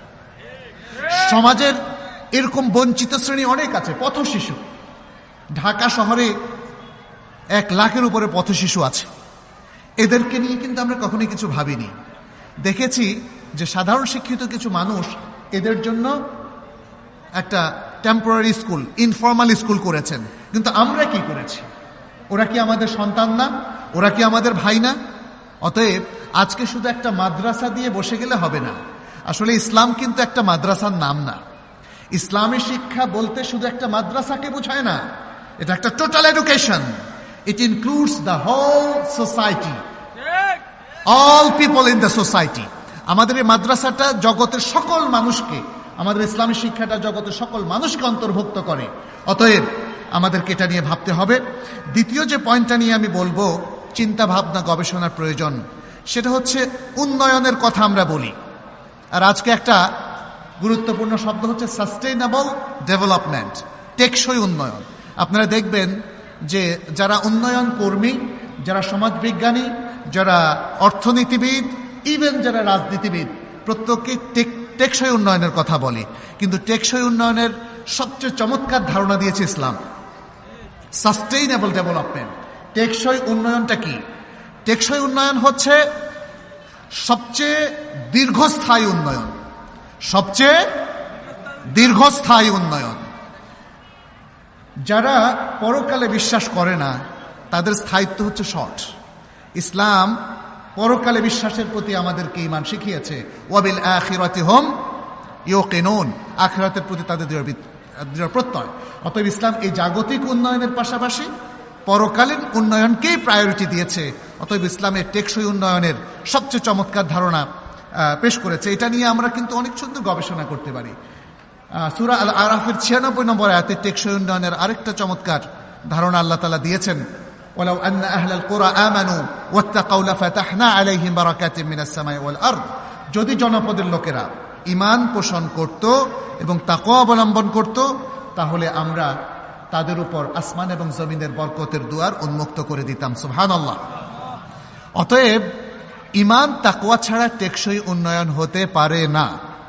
সমাজের এরকম বঞ্চিত শ্রেণী অনেক আছে। পথ শিশু, ঢাকা শহরে এক লাখের উপরে পথ শিশু আছে। এদেরকে নিয়ে কিন্তু আমরা কখনোই কিছু ভাবিনি। দেখেছি যে সাধারণ শিক্ষিত কিছু মানুষ এদের জন্য একটা টেম্পোরারি স্কুল, ইনফর্মাল স্কুল করেছেন। কিন্তু আমরা কি করেছি? ওরা কি আমাদের সন্তান না? ওরা কি আমাদের ভাই না? অতএব আজকে শুধু একটা মাদ্রাসা দিয়ে বসে গেলে হবে না। আসলে ইসলাম কিন্তু একটা মাদ্রাসার নাম না। ইসলামী শিক্ষা বলতে শুধু একটা মাদ্রাসাকে বোঝায় না, এটা একটা total education. It includes the whole society. All people in the society. আমাদের এই মাদ্রাসাটা জগতের সকল মানুষকে, আমাদের ইসলামী শিক্ষাটা জগতের সকল মানুষকে অন্তর্ভুক্ত করে। অতএব আমাদেরকে এটা নিয়ে ভাবতে হবে। দ্বিতীয় যে পয়েন্টটা নিয়ে আমি বলবো, চিন্তা ভাবনা গবেষণার প্রয়োজন, সেটা হচ্ছে উন্নয়নের কথা আমরা বলি। আর আজকে একটা গুরুত্বপূর্ণ শব্দ হচ্ছে সাস্টেইনেবল ডেভেলপমেন্ট, টেকসই উন্নয়ন। আপনারা দেখবেন যে যারা উন্নয়ন কর্মী, যারা সমাজবিজ্ঞানী, যারা অর্থনীতিবিদ, ইভেন যারা রাজনীতিবিদ, প্রত্যেকে টেকসই উন্নয়নের কথা বলে। কিন্তু টেকসই উন্নয়নের সবচেয়ে চমৎকার ধারণা দিয়েছে ইসলাম। সাস্টেইনেবল ডেভেলপমেন্ট, টেকসই উন্নয়নটা কি? টেকসই উন্নয়ন হচ্ছে সবচেয়ে দীর্ঘস্থায়ী উন্নয়ন, সবচেয়ে দীর্ঘস্থায়ী উন্নয়ন। যারা পরকালে বিশ্বাস করে না তাদের স্থায়িত্ব হচ্ছে শর্ট। ইসলাম পরকালে বিশ্বাসের প্রতি আমাদেরকে ঈমান শিখিয়েছে। ওয়াবিল আখিরাতি হুম ইউকিনুন, আখিরাতের প্রতি তাদের দৃঢ় প্রত্যয়। অতএব ইসলাম এই জাগতিক উন্নয়নের পাশাপাশি পরকালীন উন্নয়নকেই প্রায়োরিটি দিয়েছে। অতএব ইসলামের টেকসই উন্নয়নের সবচেয়ে চমৎকার ধারণা পেশ করেছে। এটা নিয়ে আমরা কিন্তু অনেক সুন্দর গবেষণা করতে পারি। সূরা আল আরাফের ছিয়ানব্বই নম্বর আয়াতে টেকসই উন্নয়নের আরেকটা চমৎকার ধারণা আল্লাহ তাআলা দিয়েছেন। ওয়ালাউ আন্না আহলাল কুরা আমানু ওয়াত্তাকাউ লাফাতাহনা আলাইহিম বারাকাতিম মিনাস সামাই ওয়াল আরদ, যদি জনপদের লোকেরা ঈমান পোষণ করত এবং তাকওয়া অবলম্বন করত, তাহলে আমরা তাদের উপর আসমান এবং জমিনের বরকতের দুয়ার উন্মুক্ত করে দিতাম। সুবহানাল্লাহ। অতএব ঈমান তাকওয়া ছাড়া টেকসই উন্নয়ন হতে পারে না।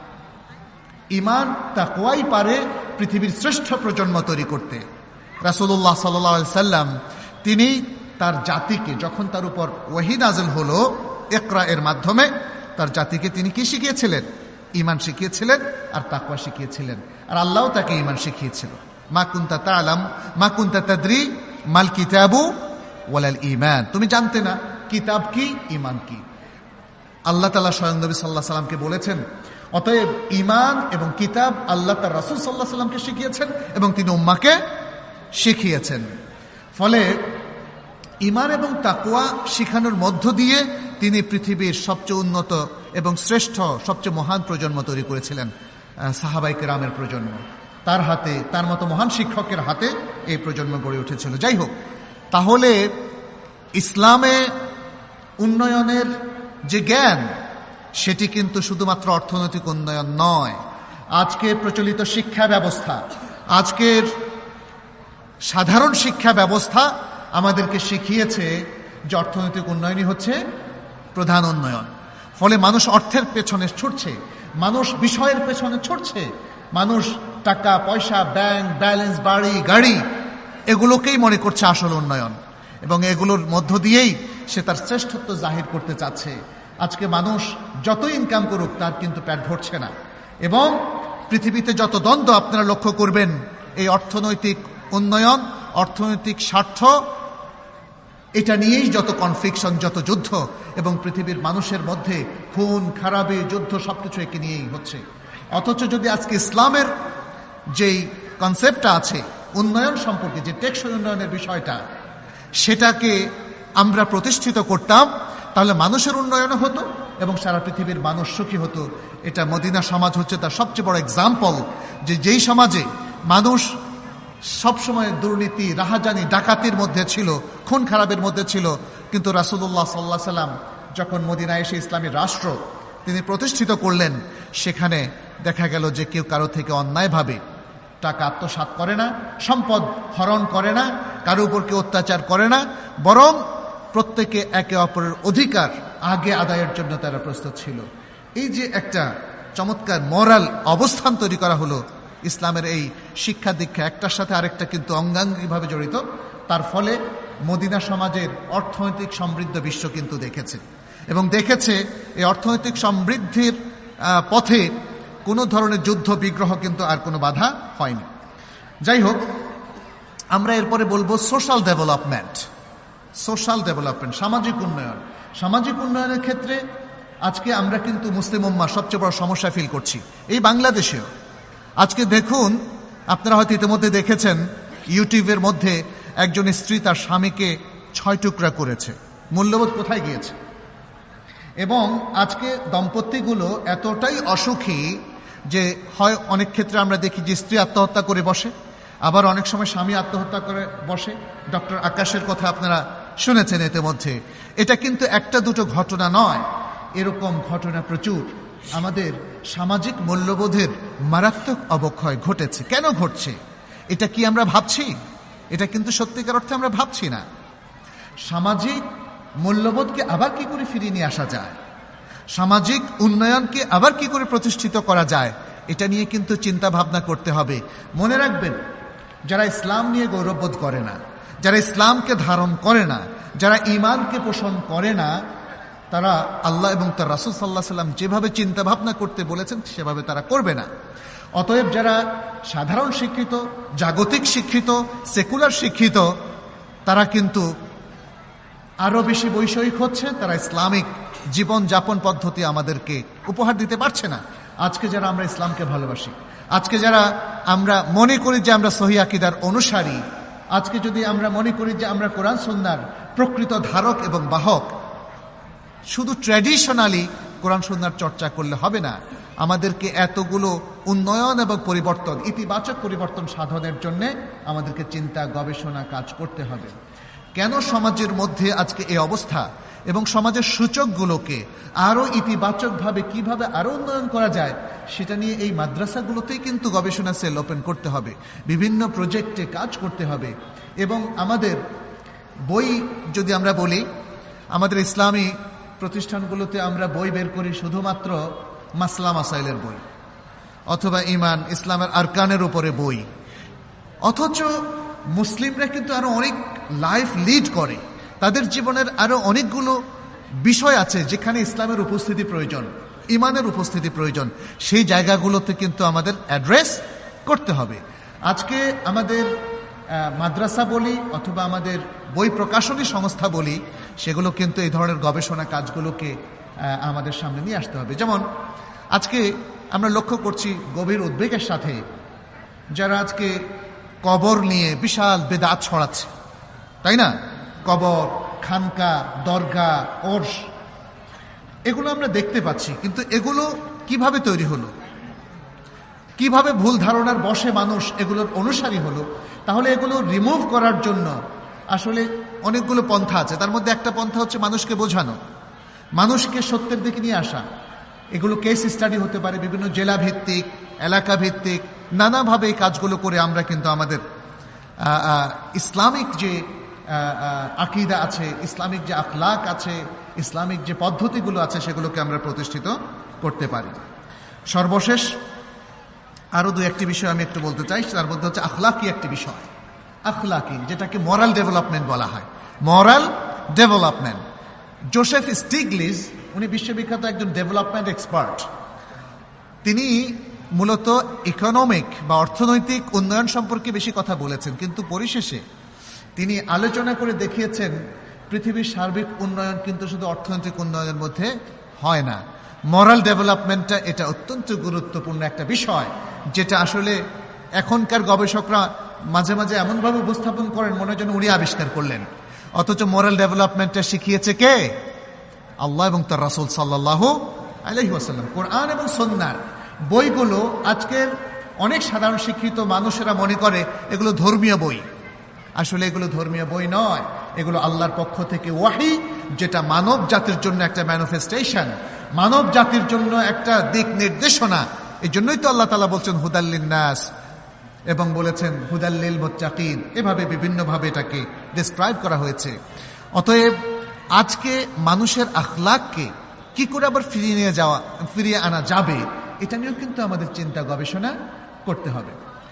ঈমান তাকওয়াই পারে পৃথিবীর শ্রেষ্ঠ প্রজন্ম তৈরি করতে। রাসূলুল্লাহ সাল্লাল্লাহু আলাইহি সাল্লাম তিনি তার জাতিকে, যখন তার উপর ওহী নাযিল হলো ইকরা এর মাধ্যমে, তার জাতিকে তিনি কি শিখিয়েছিলেন? ঈমান শিখিয়েছিলেন আর তাকওয়া শিখিয়েছিলেন। আর আল্লাহও তাকে ঈমান শিখিয়েছিল। মা কুনতা তা'লাম মা কুনতা তাদরি মাল কিতাবু ওয়ালাল ঈমান, তুমি জানতে না কিতাব কি, ঈমান কি। আল্লাহ তাআলা স্বয়ং নবী সাল্লাল্লাহু আলাইহি সাল্লামকে বলেছেন। অতএব ঈমান এবং কিতাব আল্লাহ তার রাসূল সাল্লাল্লাহু আলাইহি সাল্লামকে শিখিয়েছেন এবং তিনি উম্মাহকে শিখিয়েছেন। ফলে ঈমান এবং তাকওয়া শিখানোর মধ্য দিয়ে তিনি পৃথিবীর সবচেয়ে উন্নত এবং শ্রেষ্ঠ, সবচেয়ে মহান প্রজন্ম তৈরি করেছিলেন, সাহাবায়ে কেরামের প্রজন্ম। তার হাতে, তার মতো মহান শিক্ষকের হাতে এই প্রজন্ম গড়ে উঠেছিল। যাই হোক, তাহলে ইসলামে উন্নয়নের যে জ্ঞান, সেটি কিন্তু শুধুমাত্র অর্থনৈতিক উন্নয়ন নয়। আজকের প্রচলিত শিক্ষা ব্যবস্থা, আজকের সাধারণ শিক্ষা ব্যবস্থা আমাদেরকে শিখিয়েছে যে অর্থনৈতিক উন্নয়নই হচ্ছে প্রধান উন্নয়ন। ফলে মানুষ অর্থের পেছনে ছুটছে, মানুষ বিষয়ের পেছনে ছুটছে, মানুষ টাকা পয়সা, ব্যাংক ব্যালেন্স, বাড়ি গাড়ি, এগুলোকেই মনে করছে আসল উন্নয়ন এবং এগুলোর মধ্য দিয়েই সে তার শ্রেষ্ঠত্ব জাহির করতে চাচ্ছে। আজকে মানুষ যত ইনকাম করুক তার কিন্তু পেট ভরছে না। এবং পৃথিবীতে যত দ্বন্দ্ব আপনারা লক্ষ্য করবেন, এই অর্থনৈতিক উন্নয়ন, অর্থনৈতিক স্বার্থ, এটা নিয়েই যত কনফ্লিকশন, যত যুদ্ধ, এবং পৃথিবীর মানুষের মধ্যে খুন খারাপি, যুদ্ধ, সবকিছু একে নিয়েই হচ্ছে। অথচ যদি আজকে ইসলামের যেই কনসেপ্টটা আছে উন্নয়ন সম্পর্কে, যে টেকসই উন্নয়নের বিষয়টা, সেটাকে আমরা প্রতিষ্ঠিত করতাম, তাহলে মানুষের উন্নয়নও হতো এবং সারা পৃথিবীর মানুষ সুখী হতো। এটা মদিনা সমাজ হচ্ছে তার সবচেয়ে বড় এক্সাম্পল, যে যেই সমাজে মানুষ সবসময় দুর্নীতি, রাহাজানি, ডাকাতির মধ্যে ছিল, খুন খারাপের মধ্যে ছিল, কিন্তু রাসূলুল্লাহ সাল্লাল্লাহু আলাইহি সাল্লাম যখন মদিনায় এসে ইসলামী রাষ্ট্র তিনি প্রতিষ্ঠিত করলেন, সেখানে দেখা গেল যে কেউ কারো থেকে অন্যায়ভাবে টাকা আত্মসাৎ করে না, সম্পদ হরণ করে না, কারো উপর কেউ অত্যাচার করে না, বরং প্রত্যেকে একে অপরের অধিকার আগে আদায়ের জন্য তারা প্রস্তুত ছিল। এই যে একটা চমৎকার মোরাল অবস্থান তৈরি করা হলো, ইসলামের এই শিক্ষা দীক্ষা একটার সাথে আরেকটা কিন্তু অঙ্গাঙ্গিভাবে জড়িত। তার ফলে মদিনা সমাজের অর্থনৈতিক সমৃদ্ধ বিশ্ব কিন্তু দেখেছে এবং দেখেছে এই অর্থনৈতিক সমৃদ্ধির পথে কোনো ধরনের যুদ্ধ বিগ্রহ কিন্তু আর কোনো বাধা হয়নি। যাই হোক, আমরা এরপরে বলবো সোশ্যাল ডেভেলপমেন্ট। সোশ্যাল ডেভেলপমেন্ট, সামাজিক উন্নয়ন। সামাজিক উন্নয়নের ক্ষেত্রে আজকে আমরা কিন্তু মুসলিম উম্মাহ সবচেয়ে বড় সমস্যা ফিল করছি, এই বাংলাদেশেও। আজকে দেখুন, আপনারা হয়তো ইতিমধ্যে দেখেছেন ইউটিউবের মধ্যে একজন স্ত্রী তার স্বামীকে ছয় টুকরা করেছে। মূল্যবোধ কোথায় গিয়েছে? এবং আজকে দম্পতিগুলো এতটাই অসুখী যে হয় অনেক ক্ষেত্রে আমরা দেখি যে স্ত্রী আত্মহত্যা করে বসে, আবার অনেক সময় স্বামী আত্মহত্যা করে বসে। ডক্টর আকাশের কথা আপনারা শুনেছেন ইতিমধ্যে। এটা কিন্তু একটা দুটো ঘটনা নয়, এরকম ঘটনা প্রচুর। আমাদের সামাজিক মূল্যবোধের মারাত্মক অবক্ষয় ঘটেছে। কেন ঘটছে এটা কি আমরা ভাবছি? এটা কিন্তু সত্যিকার অর্থে আমরা ভাবছি না। সামাজিক মূল্যবোধকে আবার কি করে ফিরিয়ে নিয়ে আসা যায়, সামাজিক উন্নয়নকে আবার কি করে প্রতিষ্ঠিত করা যায়, এটা নিয়ে কিন্তু চিন্তা ভাবনা করতে হবে। মনে রাখবেন, যারা ইসলাম নিয়ে গৌরববোধ করে না, যারা ইসলামকে ধারণ করে না, যারা ঈমানকে পোষণ করে না, তারা আল্লাহ এবং তার রাসূল সাল্লাল্লাহু আলাইহি ওয়াসাল্লাম যেভাবে চিন্তা ভাবনা করতে বলেছেন সেভাবে তারা করবে না। অতএব যারা সাধারণ শিক্ষিত, জাগতিক শিক্ষিত, সেকুলার শিক্ষিত, তারা কিন্তু আরো বেশি বৈষয়িক হচ্ছে। তারা ইসলামিক জীবন যাপন পদ্ধতি আমাদেরকে উপহার দিতে পারছে না। আজকে যারা আমরা ইসলামকে ভালোবাসি, আজকে যারা আমরা মনে করি যে আমরা সহিহ আকীদার অনুসারী, আজকে যদি আমরা মনে করি যে আমরা কোরআন সুন্নাহর প্রকৃত ধারক এবং বাহক, শুধু ট্র্যাডিশনালি কোরআন সুন্নাহর চর্চা করলে হবে না। আমাদেরকে এতগুলো উন্নয়ন এবং পরিবর্তন, ইতিবাচক পরিবর্তন সাধনের জন্য আমাদেরকে চিন্তা, গবেষণা, কাজ করতে হবে। কেন সমাজের মধ্যে আজকে এই অবস্থা এবং সমাজের সূচকগুলোকে আরো ইতিবাচকভাবে কিভাবে আরো উন্নয়ন করা যায়, সেটা নিয়ে এই মাদ্রাসাগুলোতেই কিন্তু গবেষণা সেল ওপেন করতে হবে, বিভিন্ন প্রজেক্টে কাজ করতে হবে। এবং আমাদের বই যদি আমরা বলি, আমাদের ইসলামী প্রতিষ্ঠানগুলোতে আমরা বই বের করি শুধুমাত্র মাসলা মাসাইলের বই অথবা ঈমান, ইসলামের আরকানের উপরে বই। অথচ মুসলিমরা কিন্তু আরো অনেক লাইফ লিড করে, তাদের জীবনের আরো অনেকগুলো বিষয় আছে যেখানে ইসলামের উপস্থিতি প্রয়োজন, ঈমানের উপস্থিতি প্রয়োজন। সেই জায়গাগুলোতে কিন্তু আমাদের অ্যাড্রেস করতে হবে। আজকে আমাদের মাদ্রাসা বলি অথবা আমাদের বই প্রকাশনী সংস্থা বলি, সেগুলো কিন্তু এই ধরনের গবেষণা কাজগুলোকে আমাদের সামনে নিয়ে আসতে হবে। যেমন আজকে আমরা লক্ষ্য করছি গভীর উদ্বেগের সাথে যারা আজকে কবর নিয়ে বিশাল বেদাত ছড়াচ্ছে, তাই না? কবর, খানকা, দরগা, ওরস, এগুলো আমরা দেখতে পাচ্ছি। কিন্তু এগুলো কিভাবে তৈরি হলো, কিভাবে ভুল ধারণার বশে মানুষ এগুলোর অনুসারী হলো? তাহলে এগুলো রিমুভ করার জন্য আসলে অনেকগুলো পন্থা আছে। তার মধ্যে একটা পন্থা হচ্ছে মানুষকে বোঝানো, মানুষকে সত্যের দিকে নিয়ে আসা। এগুলো কেস স্টাডি হতে পারে, বিভিন্ন জেলা ভিত্তিক, এলাকা ভিত্তিক, নানাভাবে এই কাজগুলো করে আমরা কিন্তু আমাদের ইসলামিক যে আকীদা আছে, ইসলামিক যে আখলাক আছে, ইসলামিক যে পদ্ধতিগুলো আছে, সেগুলোকে আমরা প্রতিষ্ঠিত করতে পারি। সর্বশেষ আরো দু একটি বিষয় আমি একটু বলতে চাই। তার মধ্যে হচ্ছে আখলাকি একটি বিষয়, আখলাকি, যেটাকে মরাল ডেভেলপমেন্ট বলা হয়। মরাল ডেভেলপমেন্ট, জোসেফ স্টিগলিজ, উনি বিশ্ববিখ্যাত একজন ডেভেলপমেন্ট এক্সপার্ট। তিনি মূলত ইকোনমিক বা অর্থনৈতিক উন্নয়ন সম্পর্কে বেশি কথা বলেছেন, কিন্তু পরিশেষে তিনি আলোচনা করে দেখিয়েছেন পৃথিবীর সার্বিক উন্নয়ন কিন্তু শুধু অর্থনৈতিক উন্নয়নের মধ্যে হয় না। মরাল ডেভেলপমেন্টটা এটা অত্যন্ত গুরুত্বপূর্ণ একটা বিষয়, যেটা আসলে এখনকার গবেষকরা মাঝে মাঝে এমনভাবে উপস্থাপন করেন মনে হয় যেন উনি আবিষ্কার করলেন। অথচ মরাল ডেভেলপমেন্টটা শিখিয়েছে কে? আল্লাহ এবং তার রাসূল সাল্লাল্লাহু আলাইহি ওয়াসাল্লাম। কোরআন এবং সুন্নাহর বইগুলো আজকের অনেক সাধারণ শিক্ষিত মানুষেরা মনে করে এগুলো ধর্মীয় বই। আসলে এগুলো ধর্মীয় বই নয়, এগুলো আল্লাহর পক্ষ থেকে ওয়াহি, যেটা মানব জাতির জন্য একটা ম্যানিফেস্টেশন, মানব জাতির জন্য একটা দিক নির্দেশনা। এই জন্যই তো আল্লাহ তাআলা বলছেন হুদাল্লিন নাস, এবং বলেছেন হুদাল্লিল মুত্তাকিন, এভাবে বিভিন্নভাবে এটাকে ডেসক্রাইব করা হয়েছে। অতএব আজকে মানুষের আখলাককে কি করে আবার ফিরিয়ে নিয়ে যাওয়া, ফিরিয়ে আনা যাবে, এটা নিয়েও কিন্তু আমাদের চিন্তা গবেষণা করতে হবে।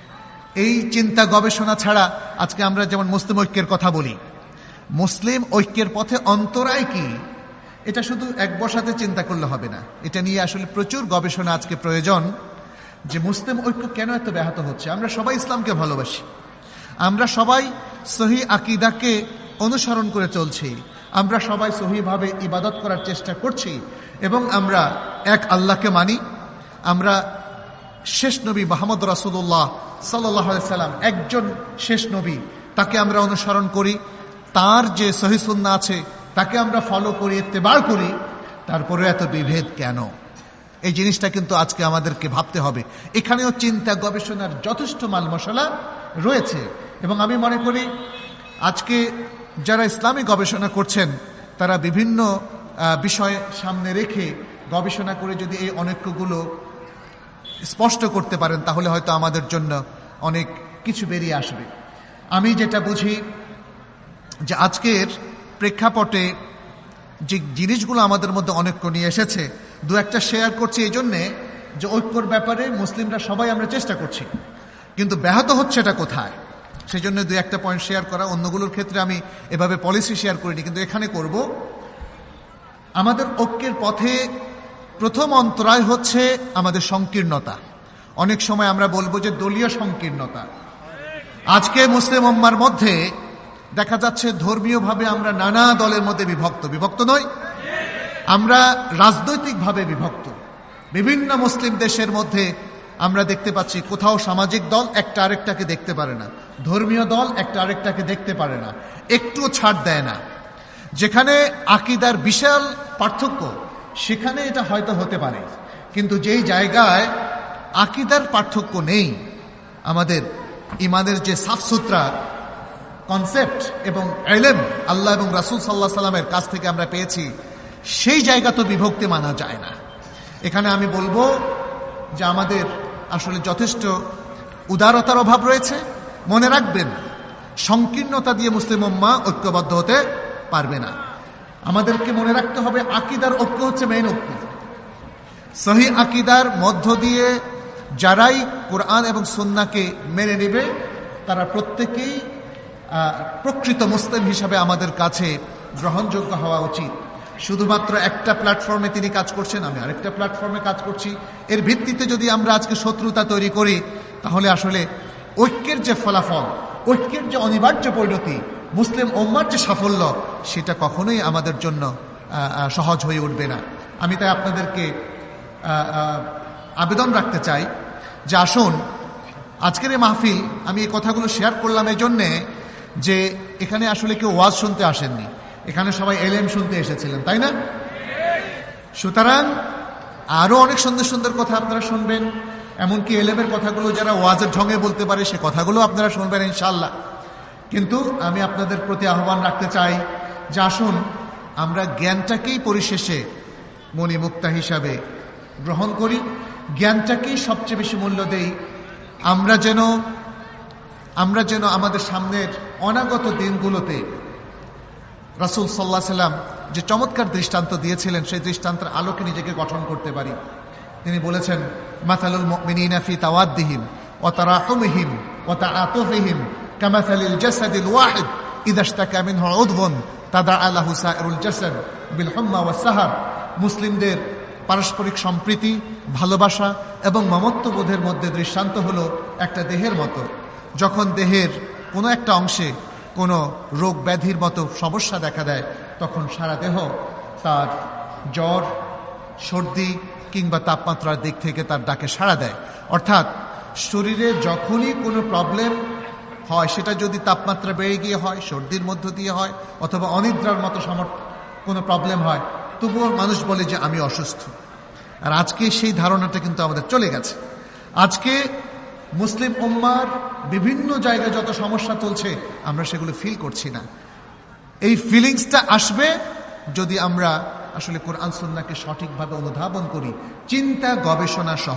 এই চিন্তা গবেষণা ছাড়া আজকে আমরা যেমন মুসলিম ঐক্যের কথা বলি, মুসলিম ঐক্যের পথে অন্তরায় কি, এটা শুধু এক বসাতে চিন্তা করলে হবে না। এটা নিয়ে আসলে প্রচুর গবেষণা আজকে প্রয়োজন, যে মুসলিম ঐক্য কেন এত ব্যাহত হচ্ছে। আমরা সবাই ইসলামকে ভালোবাসি, আমরা সবাই সহিহ আকীদাকে অনুসরণ করে চলছি, আমরা সবাই সহিভাবে ইবাদত করার চেষ্টা করছি, এবং আমরা এক আল্লাহকে মানি। আমরা শেষ নবী মুহাম্মদ রাসূলুল্লাহ সাল্লাল্লাহু আলাইহি সাল্লাম একজন শেষ নবী, তাকে আমরা অনুসরণ করি, তার যে সহিহ সুন্নাহ আছে তাকে আমরা ফলো করি, ইত্তেবা করি। তারপরে এত বিভেদ কেন? এই জিনিসটা কিন্তু আজকে আমাদেরকে ভাবতে হবে। এখানেও চিন্তা গবেষণার যথেষ্ট মাল মশলা রয়েছে, এবং আমি মনে করি আজকে যারা ইসলামী গবেষণা করছেন তারা বিভিন্ন বিষয় সামনে রেখে গবেষণা করে যদি এই অনেকগুলো স্পষ্ট করতে পারেন তাহলে হয়তো আমাদের জন্য অনেক কিছু বেরিয়ে আসবে। আমি যেটা বুঝি যে আজকের প্রেক্ষাপটে যে জিনিসগুলো আমাদের মধ্যে অনৈক্য নিয়ে এসেছে, দু একটা শেয়ার করছি এই জন্যে যে ঐক্যর ব্যাপারে মুসলিমরা সবাই আমরা চেষ্টা করছি, কিন্তু ব্যাহত হচ্ছে এটা কোথায়, সেই জন্য দু একটা পয়েন্ট শেয়ার করা। অন্যগুলোর ক্ষেত্রে আমি এভাবে পলিসি শেয়ার করিনি, কিন্তু এখানে করব। আমাদের ঐক্যের পথে প্রথম অন্তরায় হচ্ছে আমাদের সংকীর্ণতা। অনেক সময় আমরা বলবো যে দলীয় সংকীর্ণতা। আজকে মুসলিম উম্মার মধ্যে দেখা যাচ্ছে ধর্মীয়ভাবে আমরা নানা দলের মধ্যে বিভক্ত। বিভক্ত নই, আমরা রাজনৈতিকভাবে বিভক্ত। বিভিন্ন মুসলিম দেশের মধ্যে আমরা দেখতে পাচ্ছি কোথাও সামাজিক দল একটা আরেকটাকে দেখতে পারে না, ধর্মীয় দল একটা আরেকটাকে দেখতে পারে না, একটুও ছাড় দেয় না। যেখানে আকীদার বিশাল পার্থক্য সেখানে এটা হয়তো হতে পারে, কিন্তু যেই জায়গায় আকীদার পার্থক্য নেই, আমাদের ইমানের যে সাফসুতরা কনসেপ্ট এবং ইলম আল্লাহ এবং রাসূল সাল্লাল্লাহু আলাইহি সাল্লামের কাছ থেকে আমরা পেয়েছি, সেই জায়গা তো বিভক্তি মানা যায় না। এখানে আমি বলবো যে আমাদের আসলে যথেষ্ট উদারতার অভাব রয়েছে। মনে রাখবেন, সংকীর্ণতা দিয়ে মুসলিম উম্মাহ ঐক্যবদ্ধ হতে পারবে না। আমাদেরকে মনে রাখতে হবে আকীদার ঐক্য হচ্ছে মেইন ঐক্য। সহিহ আকীদার মধ্য দিয়ে যারাই কোরআন এবং সুন্নাহকে মেনে নেবে তারা প্রত্যেকেই প্রকৃত মুসলিম হিসাবে আমাদের কাছে গ্রহণযোগ্য হওয়া উচিত। শুধুমাত্র একটা প্ল্যাটফর্মে তিনি কাজ করছেন, আমি আরেকটা প্ল্যাটফর্মে কাজ করছি, এর ভিত্তিতে যদি আমরা আজকে শত্রুতা তৈরি করি তাহলে আসলে ঐক্যের যে ফলাফল, ঐক্যের যে অনিবার্য পরিণতি, মুসলিম উম্মার যে সাফল্য, সেটা কখনোই আমাদের জন্য সহজ হয়ে উঠবে না। আমি তাই আপনাদেরকে আবেদন রাখতে চাই যে আসুন আজকের এই মাহফিল, আমি এই কথাগুলো শেয়ার করলাম এই জন্যে যে এখানে আসলে কেউ ওয়াজ শুনতে আসেননি, এখানে সবাই এলএম শুনতে এসেছিলেন, তাই না? সুতরাং আরো অনেক সুন্দর সুন্দর কথা আপনারা শুনবেন, এমনকি এলএমের কথাগুলো যারা ওয়াজের ঢঙে বলতে পারে সে কথাগুলো আপনারা শুনবেন ইনশাআল্লাহ। কিন্তু আমি আপনাদের প্রতি আহ্বান রাখতে চাই যে আসুন আমরা জ্ঞানটাকেই পরিশেষে মণিমুক্তা হিসাবে গ্রহণ করি, জ্ঞানটাকেই সবচেয়ে বেশি মূল্য দেই। আমরা যেন আমরা যেন আমাদের সামনের অনাগত দিনগুলোতে রাসূল সাল্লাল্লাহু আলাইহি সাল্লাম যে চমৎকার দৃষ্টান্ত দিয়েছিলেন সেই দৃষ্টান্তের আলোকে নিজেকে গঠন করতে পারি। তিনি বলেছেন, মাসালুল মুমিনিনা ফি তাওয়াদ্দিহিম ওয়া তারাহুমিহিম ওয়া তাআতুফিহিম কামাসালিল জাসাদিল ওয়াহিদ ইযা ইশতাকা মিনহু উযবুন তাদাআ লাহু সাইরুল জাসাদ বিল হুম্মা ওয়াস সাহার। মুসলিমদের পারস্পরিক সম্প্রীতি, ভালোবাসা এবং মমত্ববোধের মধ্যে দৃষ্টান্ত হলো একটা দেহের মতো। যখন দেহের কোনো একটা অংশে কোনো রোগ ব্যাধির মতো সমস্যা দেখা দেয় তখন সারা দেহ তার জ্বর, সর্দি কিংবা তাপমাত্রার দিক থেকে তার ডাকে সাড়া দেয়। অর্থাৎ শরীরে যখনই কোনো প্রবলেম হয়, সেটা যদি তাপমাত্রা বেড়ে গিয়ে হয়, সর্দির মধ্য দিয়ে হয়, অথবা অনিদ্রার মতো কোনো প্রবলেম হয়, তবুও মানুষ বলে যে আমি অসুস্থ। আর আজকে সেই ধারণাটা কিন্তু আমাদের চলে গেছে। আজকে মুসলিম উম্মার বিভিন্ন জায়গায় যত সমস্যা চলছে আমরা সেগুলো ফিল করছি না। এই ফিলিংসটা আসবে যদি আমরা আসলে কোরআন সুন্নাহকে সঠিকভাবে অনুধাবন করি, চিন্তা গবেষণা সহ।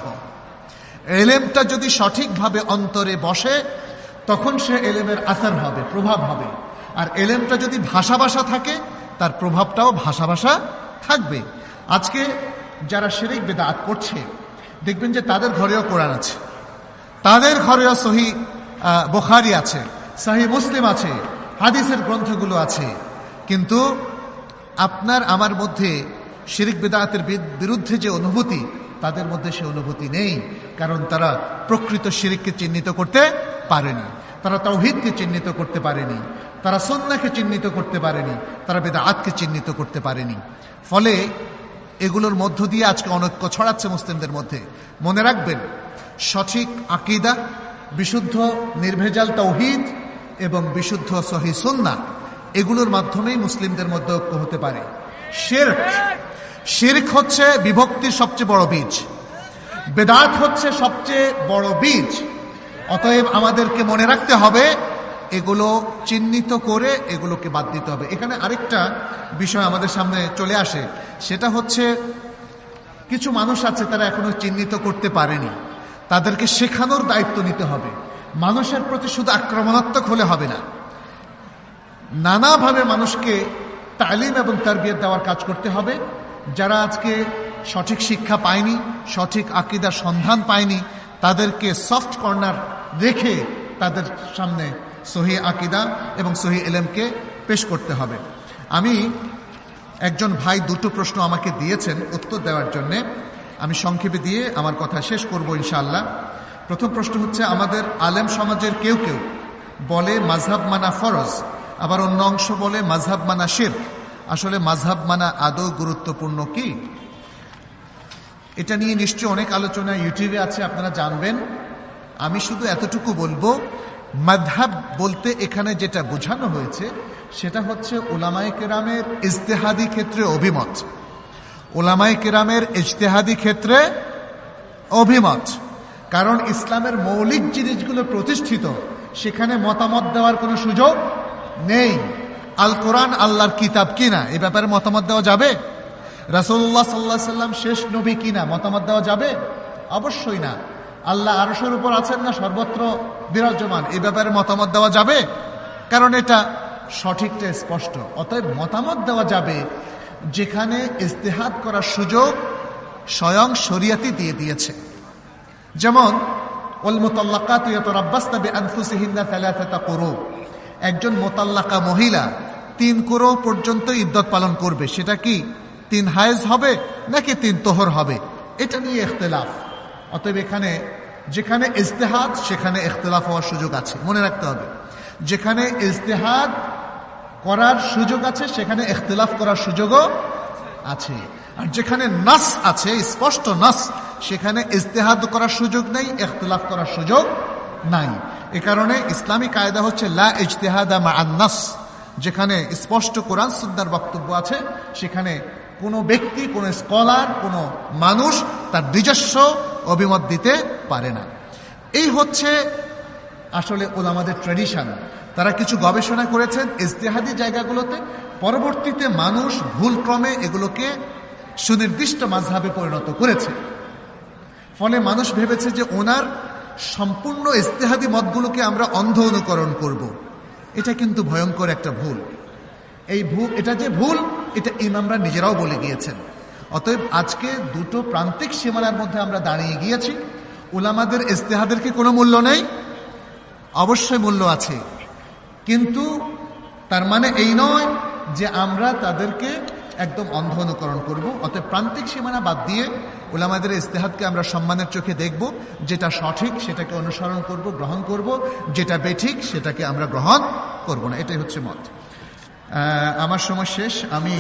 এলেমটা যদি সঠিকভাবে অন্তরে বসে তখন সে এলেমের আসার হবে, প্রভাব হবে। আর এলেমটা যদি ভাষা ভাষা থাকে তার প্রভাবটাও ভাষা ভাষা থাকবে। আজকে যারা শিরক বিদআত করছে দেখবেন যে তাদের ঘরেও কোরআন আছে, তাদের ঘরেও সহিহ বুখারী আছে, সহিহ মুসলিম আছে, হাদিসের গ্রন্থগুলো আছে, কিন্তু আপনার আমার মধ্যে শিরক বিদআতের বিরুদ্ধে যে অনুভূতি তাদের মধ্যে সে অনুভূতি নেই, কারণ তারা প্রকৃত শিরককে চিহ্নিত করতে পারেনি, তারা তাওহীদকে চিহ্নিত করতে পারেনি, তারা সুন্নাহকে চিহ্নিত করতে পারেনি, তারা বিদআতকে চিহ্নিত করতে পারেনি। ফলে এগুলোর মধ্য দিয়ে আজকে অনৈক্য ছড়াচ্ছে মুসলিমদের মধ্যে। মনে রাখবেন, সঠিক আকীদা, বিশুদ্ধ নির্ভেজাল তাওহীদ এবং বিশুদ্ধ সহিহ সুন্নাহ, এগুলোর মাধ্যমেই মুসলিমদের মধ্যে ঐক্য হতে পারে। শিরক শিরক হচ্ছে বিভক্তির সবচেয়ে বড় বীজ, বেদাত হচ্ছে সবচেয়ে বড় বীজ। অতএব আমাদেরকে মনে রাখতে হবে, এগুলো চিহ্নিত করে এগুলোকে বাদ দিতে হবে। এখানে আরেকটা বিষয় আমাদের সামনে চলে আসে, সেটা হচ্ছে কিছু মানুষ আছে তারা এখনো চিহ্নিত করতে পারেনি, তাদেরকে শেখানোর দায়িত্ব নিতে হবে। মানুষের প্রতি শুধু আক্রমণাত্মক হলে হবে না, নানাভাবে মানুষকে তালিম এবং তারবিয়ত দেওয়ার কাজ করতে হবে। যারা আজকে সঠিক শিক্ষা পায়নি, সঠিক আকীদার সন্ধান পায়নি, তাদেরকে সফট কর্নার রেখে তাদের সামনে সহি আকীদা এবং সহি ইলমকে পেশ করতে হবে। আমি একজন ভাই দুটো প্রশ্ন আমাকে দিয়েছেন উত্তর দেওয়ার জন্যে, আমি সংক্ষেপে দিয়ে আমার কথা শেষ করব ইনশাআল্লাহ। প্রথম প্রশ্ন হচ্ছে, আমাদের আলেম সমাজের কেউ কেউ বলে মাযহাব মানা ফরজ, আবার অন্য অংশ বলে মাযহাব মানা শিরক। আসলে মাযহাব মানা আদৌ গুরুত্বপূর্ণ কি? এটা নিয়ে নিশ্চয়ই অনেক আলোচনা ইউটিউবে আছে, আপনারা জানবেন। আমি শুধু এতটুকু বলবো, মাযহাব বলতে এখানে যেটা বোঝানো হয়েছে সেটা হচ্ছে উলামায়ে কেরামের ইজতিহাদি ক্ষেত্রে অভিমত। উলামায়ে কেরামের ইজতিহাদি ক্ষেত্রে অভিমত, কারণ ইসলামের মৌলিক জিনিসগুলো প্রতিষ্ঠিত, সেখানে মতামত দেওয়ার কোনো সুযোগ নেই। আল কোরআন আল্লাহর কিতাব কিনা এই ব্যাপারে মতামত দেওয়া যাবে? রাসূলুল্লাহ সাল্লাল্লাহু আলাইহি সাল্লাম শেষ নবী কিনা মতামত দেওয়া যাবে? অবশ্যই না। আল্লাহ আরশের উপর আছেন না সর্বত্র বিরাজমান, এই ব্যাপারে মতামত দেওয়া যাবে? কারণ এটা সঠিকটা স্পষ্ট। অতএব মতামত দেওয়া যাবে যেখানে ইজতিহাদ করার সুযোগ স্বয়ং শরীয়তই দিয়ে দিয়েছে। যেমন ওয়াল মুতাল্লাকাতু ইয়াতারাব্বাসনা বিআনফুসিহিন্না সালাসাতা কুরু, একজন মোতাল্লাকা মহিলা তিন কুরু পর্যন্ত ইদ্যত পালন করবে। সেটা কি তিন হায়েজ হবে নাকি তিন তোহর হবে, এটা নিয়ে ইখতিলাফ। অতএব এখানে যেখানে ইজতিহাদ সেখানে ইখতিলাফ হওয়ার সুযোগ আছে, মনে রাখতে হবে। যেখানে ইজতিহাদ করার সুযোগ আছে সেখানে ইখতিলাফ করার সুযোগও আছে। আর যেখানে নাস আছে, স্পষ্ট নাস, সেখানে ইজতিহাদ করার সুযোগ নেই, ইখতিলাফ করার সুযোগ নাই। এ কারণে ইসলামী কায়দা হচ্ছে লা ইজতিহাদা মা'আন নাস। যেখানে স্পষ্ট কোরআন সুন্নাহর বক্তব্য আছে সেখানে কোনো ব্যক্তি, কোনো স্কলার, কোনো মানুষ তার নিজস্ব অভিমত দিতে পারে না। এই হচ্ছে আসলে ওলামাদের ট্র্যাডিশন। তারা কিছু গবেষণা করেছেন ইজতিহাদি জায়গাগুলোতে, পরবর্তীতে মানুষ ভুলক্রমে এগুলোকে সুনির্দিষ্ট মাযহাবে পরিণত করেছে। ফলে মানুষ ভেবেছে যে ওনার সম্পূর্ণ ইজতিহাদি মতগুলোকে আমরা অন্ধ অনুকরণ করব। এটা কিন্তু ভয়ঙ্কর একটা ভুল। এই ভুল, এটা যে ভুল, এটা ইমামরা নিজেরাও বলে গিয়েছেন। অতএব আজকে দুটো প্রান্তিক সীমানার মধ্যে আমরা দাঁড়িয়ে গিয়েছি। উলামাদের ইজতিহাদের কি কোনো মূল্য নেই? অবশ্যই মূল্য আছে, কিন্তু তার মানে এই নয় যে আমরা তাদেরকে একদম অন্ধ অনুকরণ করব। অতএব প্রান্তিক সীমানা বাদ দিয়ে উলামাদের ইজতিহাদকে আমরা সম্মানের চোখে দেখব। যেটা সঠিক সেটাকে অনুসরণ করব, গ্রহণ করব, যেটা বেঠিক সেটাকে আমরা গ্রহণ করব না। এটাই হচ্ছে মত। আমার সময় শেষ, আমি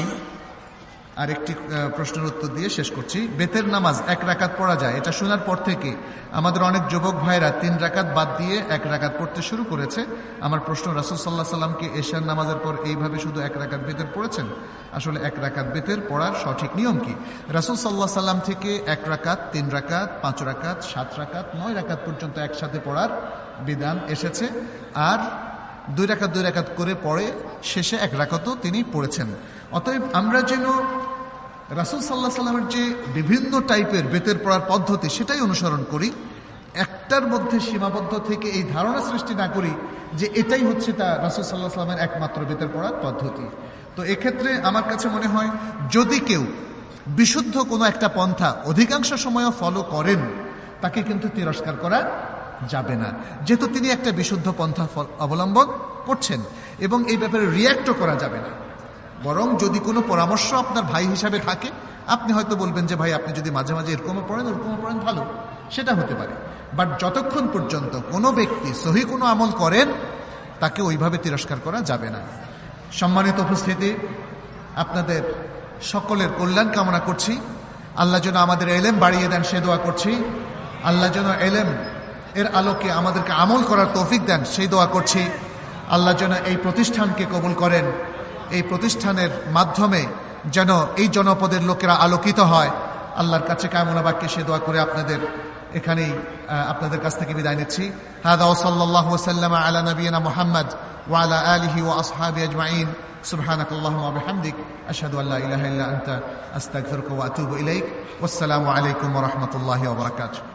আরেকটি প্রশ্নের উত্তর দিয়ে শেষ করছি। বেতের নামাজ এক রাকাত পড়া যায়, এটা শোনার পর থেকে আমাদের অনেক যুবক ভাইরা তিন রাকাত বাদ দিয়ে এক রাকাত পড়তে শুরু করেছে। আমার প্রশ্ন, রাসূল সাল্লাল্লাহু আলাইহি সাল্লামকে এশার নামাজের পর এইভাবে শুধু এক রাকাত বেতের পড়েছেন? আসলে এক রাকাত বেতের পড়ার সঠিক নিয়ম কি? রাসূল সাল্লাল্লাহু আলাইহি সাল্লাম থেকে এক রাকাত, তিন রাকাত, পাঁচ রাকাত, সাত রাকাত, নয় রাকাত পর্যন্ত একসাথে পড়ার বিধান এসেছে। আর দুই রাকাত দুই রাকাত করে পড়ে শেষে এক রাকাতও তিনি পড়েছেন। অতএব আমরা যেন রাসূল সাল্লাল্লাহু আলাইহি সাল্লামের যে বিভিন্ন টাইপের বেতের পড়ার পদ্ধতি সেটাই অনুসরণ করি, একটার মধ্যে সীমাবদ্ধ থেকে এই ধারণা সৃষ্টি না করি যে এটাই হচ্ছে তা রাসূল সাল্লাল্লাহু আলাইহি সাল্লামের একমাত্র বেতের পড়ার পদ্ধতি। তো এক্ষেত্রে আমার কাছে মনে হয় যদি কেউ বিশুদ্ধ কোনো একটা পন্থা অধিকাংশ সময়ও ফলো করেন তাকে কিন্তু তিরস্কার করা যাবে না, যেহেতু তিনি একটা বিশুদ্ধ পন্থা অবলম্বন করছেন, এবং এই ব্যাপারে রিয়্যাক্টও করা যাবে না। বরং যদি কোনো পরামর্শ আপনার ভাই হিসাবে থাকে, আপনি হয়তো বলবেন যে ভাই আপনি যদি মাঝে মাঝে এরকমও পড়েন ওরকমও পড়েন, ভালো, সেটা হতে পারে। বাট যতক্ষণ পর্যন্ত কোনো ব্যক্তি সহি কোনো আমল করেন তাকে ওইভাবে তিরস্কার করা যাবে না। সম্মানিত উপস্থিতি, আপনাদের সকলের কল্যাণ কামনা করছি। আল্লাহ যেন আমাদের এলেম বাড়িয়ে দেন সে দোয়া করছি। আল্লাহ যেন এলেম এর আলোকে আমাদেরকে আমল করার তৌফিক দেন সেই দোয়া করছি। আল্লাহ যেন এই প্রতিষ্ঠানকে কবুল করেন, এই প্রতিষ্ঠানের মাধ্যমে যেন এই জনপদের লোকেরা আলোকিত হয়। আল্লাহর কাছে কামনা বাক্যে সে দোয়া করে আপনাদের এখানেই আপনাদের কাছ থেকে বিদায় নিচ্ছি। হাদা ওয়া সাল্লাল্লাহু ওয়া সাল্লামা আলা নবিয়িনা মুহাম্মদ ওয়া আলা আলিহি ওয়া আসহাবিহি আজমাইন। সুবহানাকাল্লাহুম্মা ওয়া বিহামদিক আশহাদু আল্লা ইলাহা ইল্লা আনতা আস্তাগফিরুকা ওয়া আতুবু ইলাইক। ওয়াসসালামু আলাইকুম ওয়া রাহমাতুল্লাহি ওয়া বারাকাতুহু।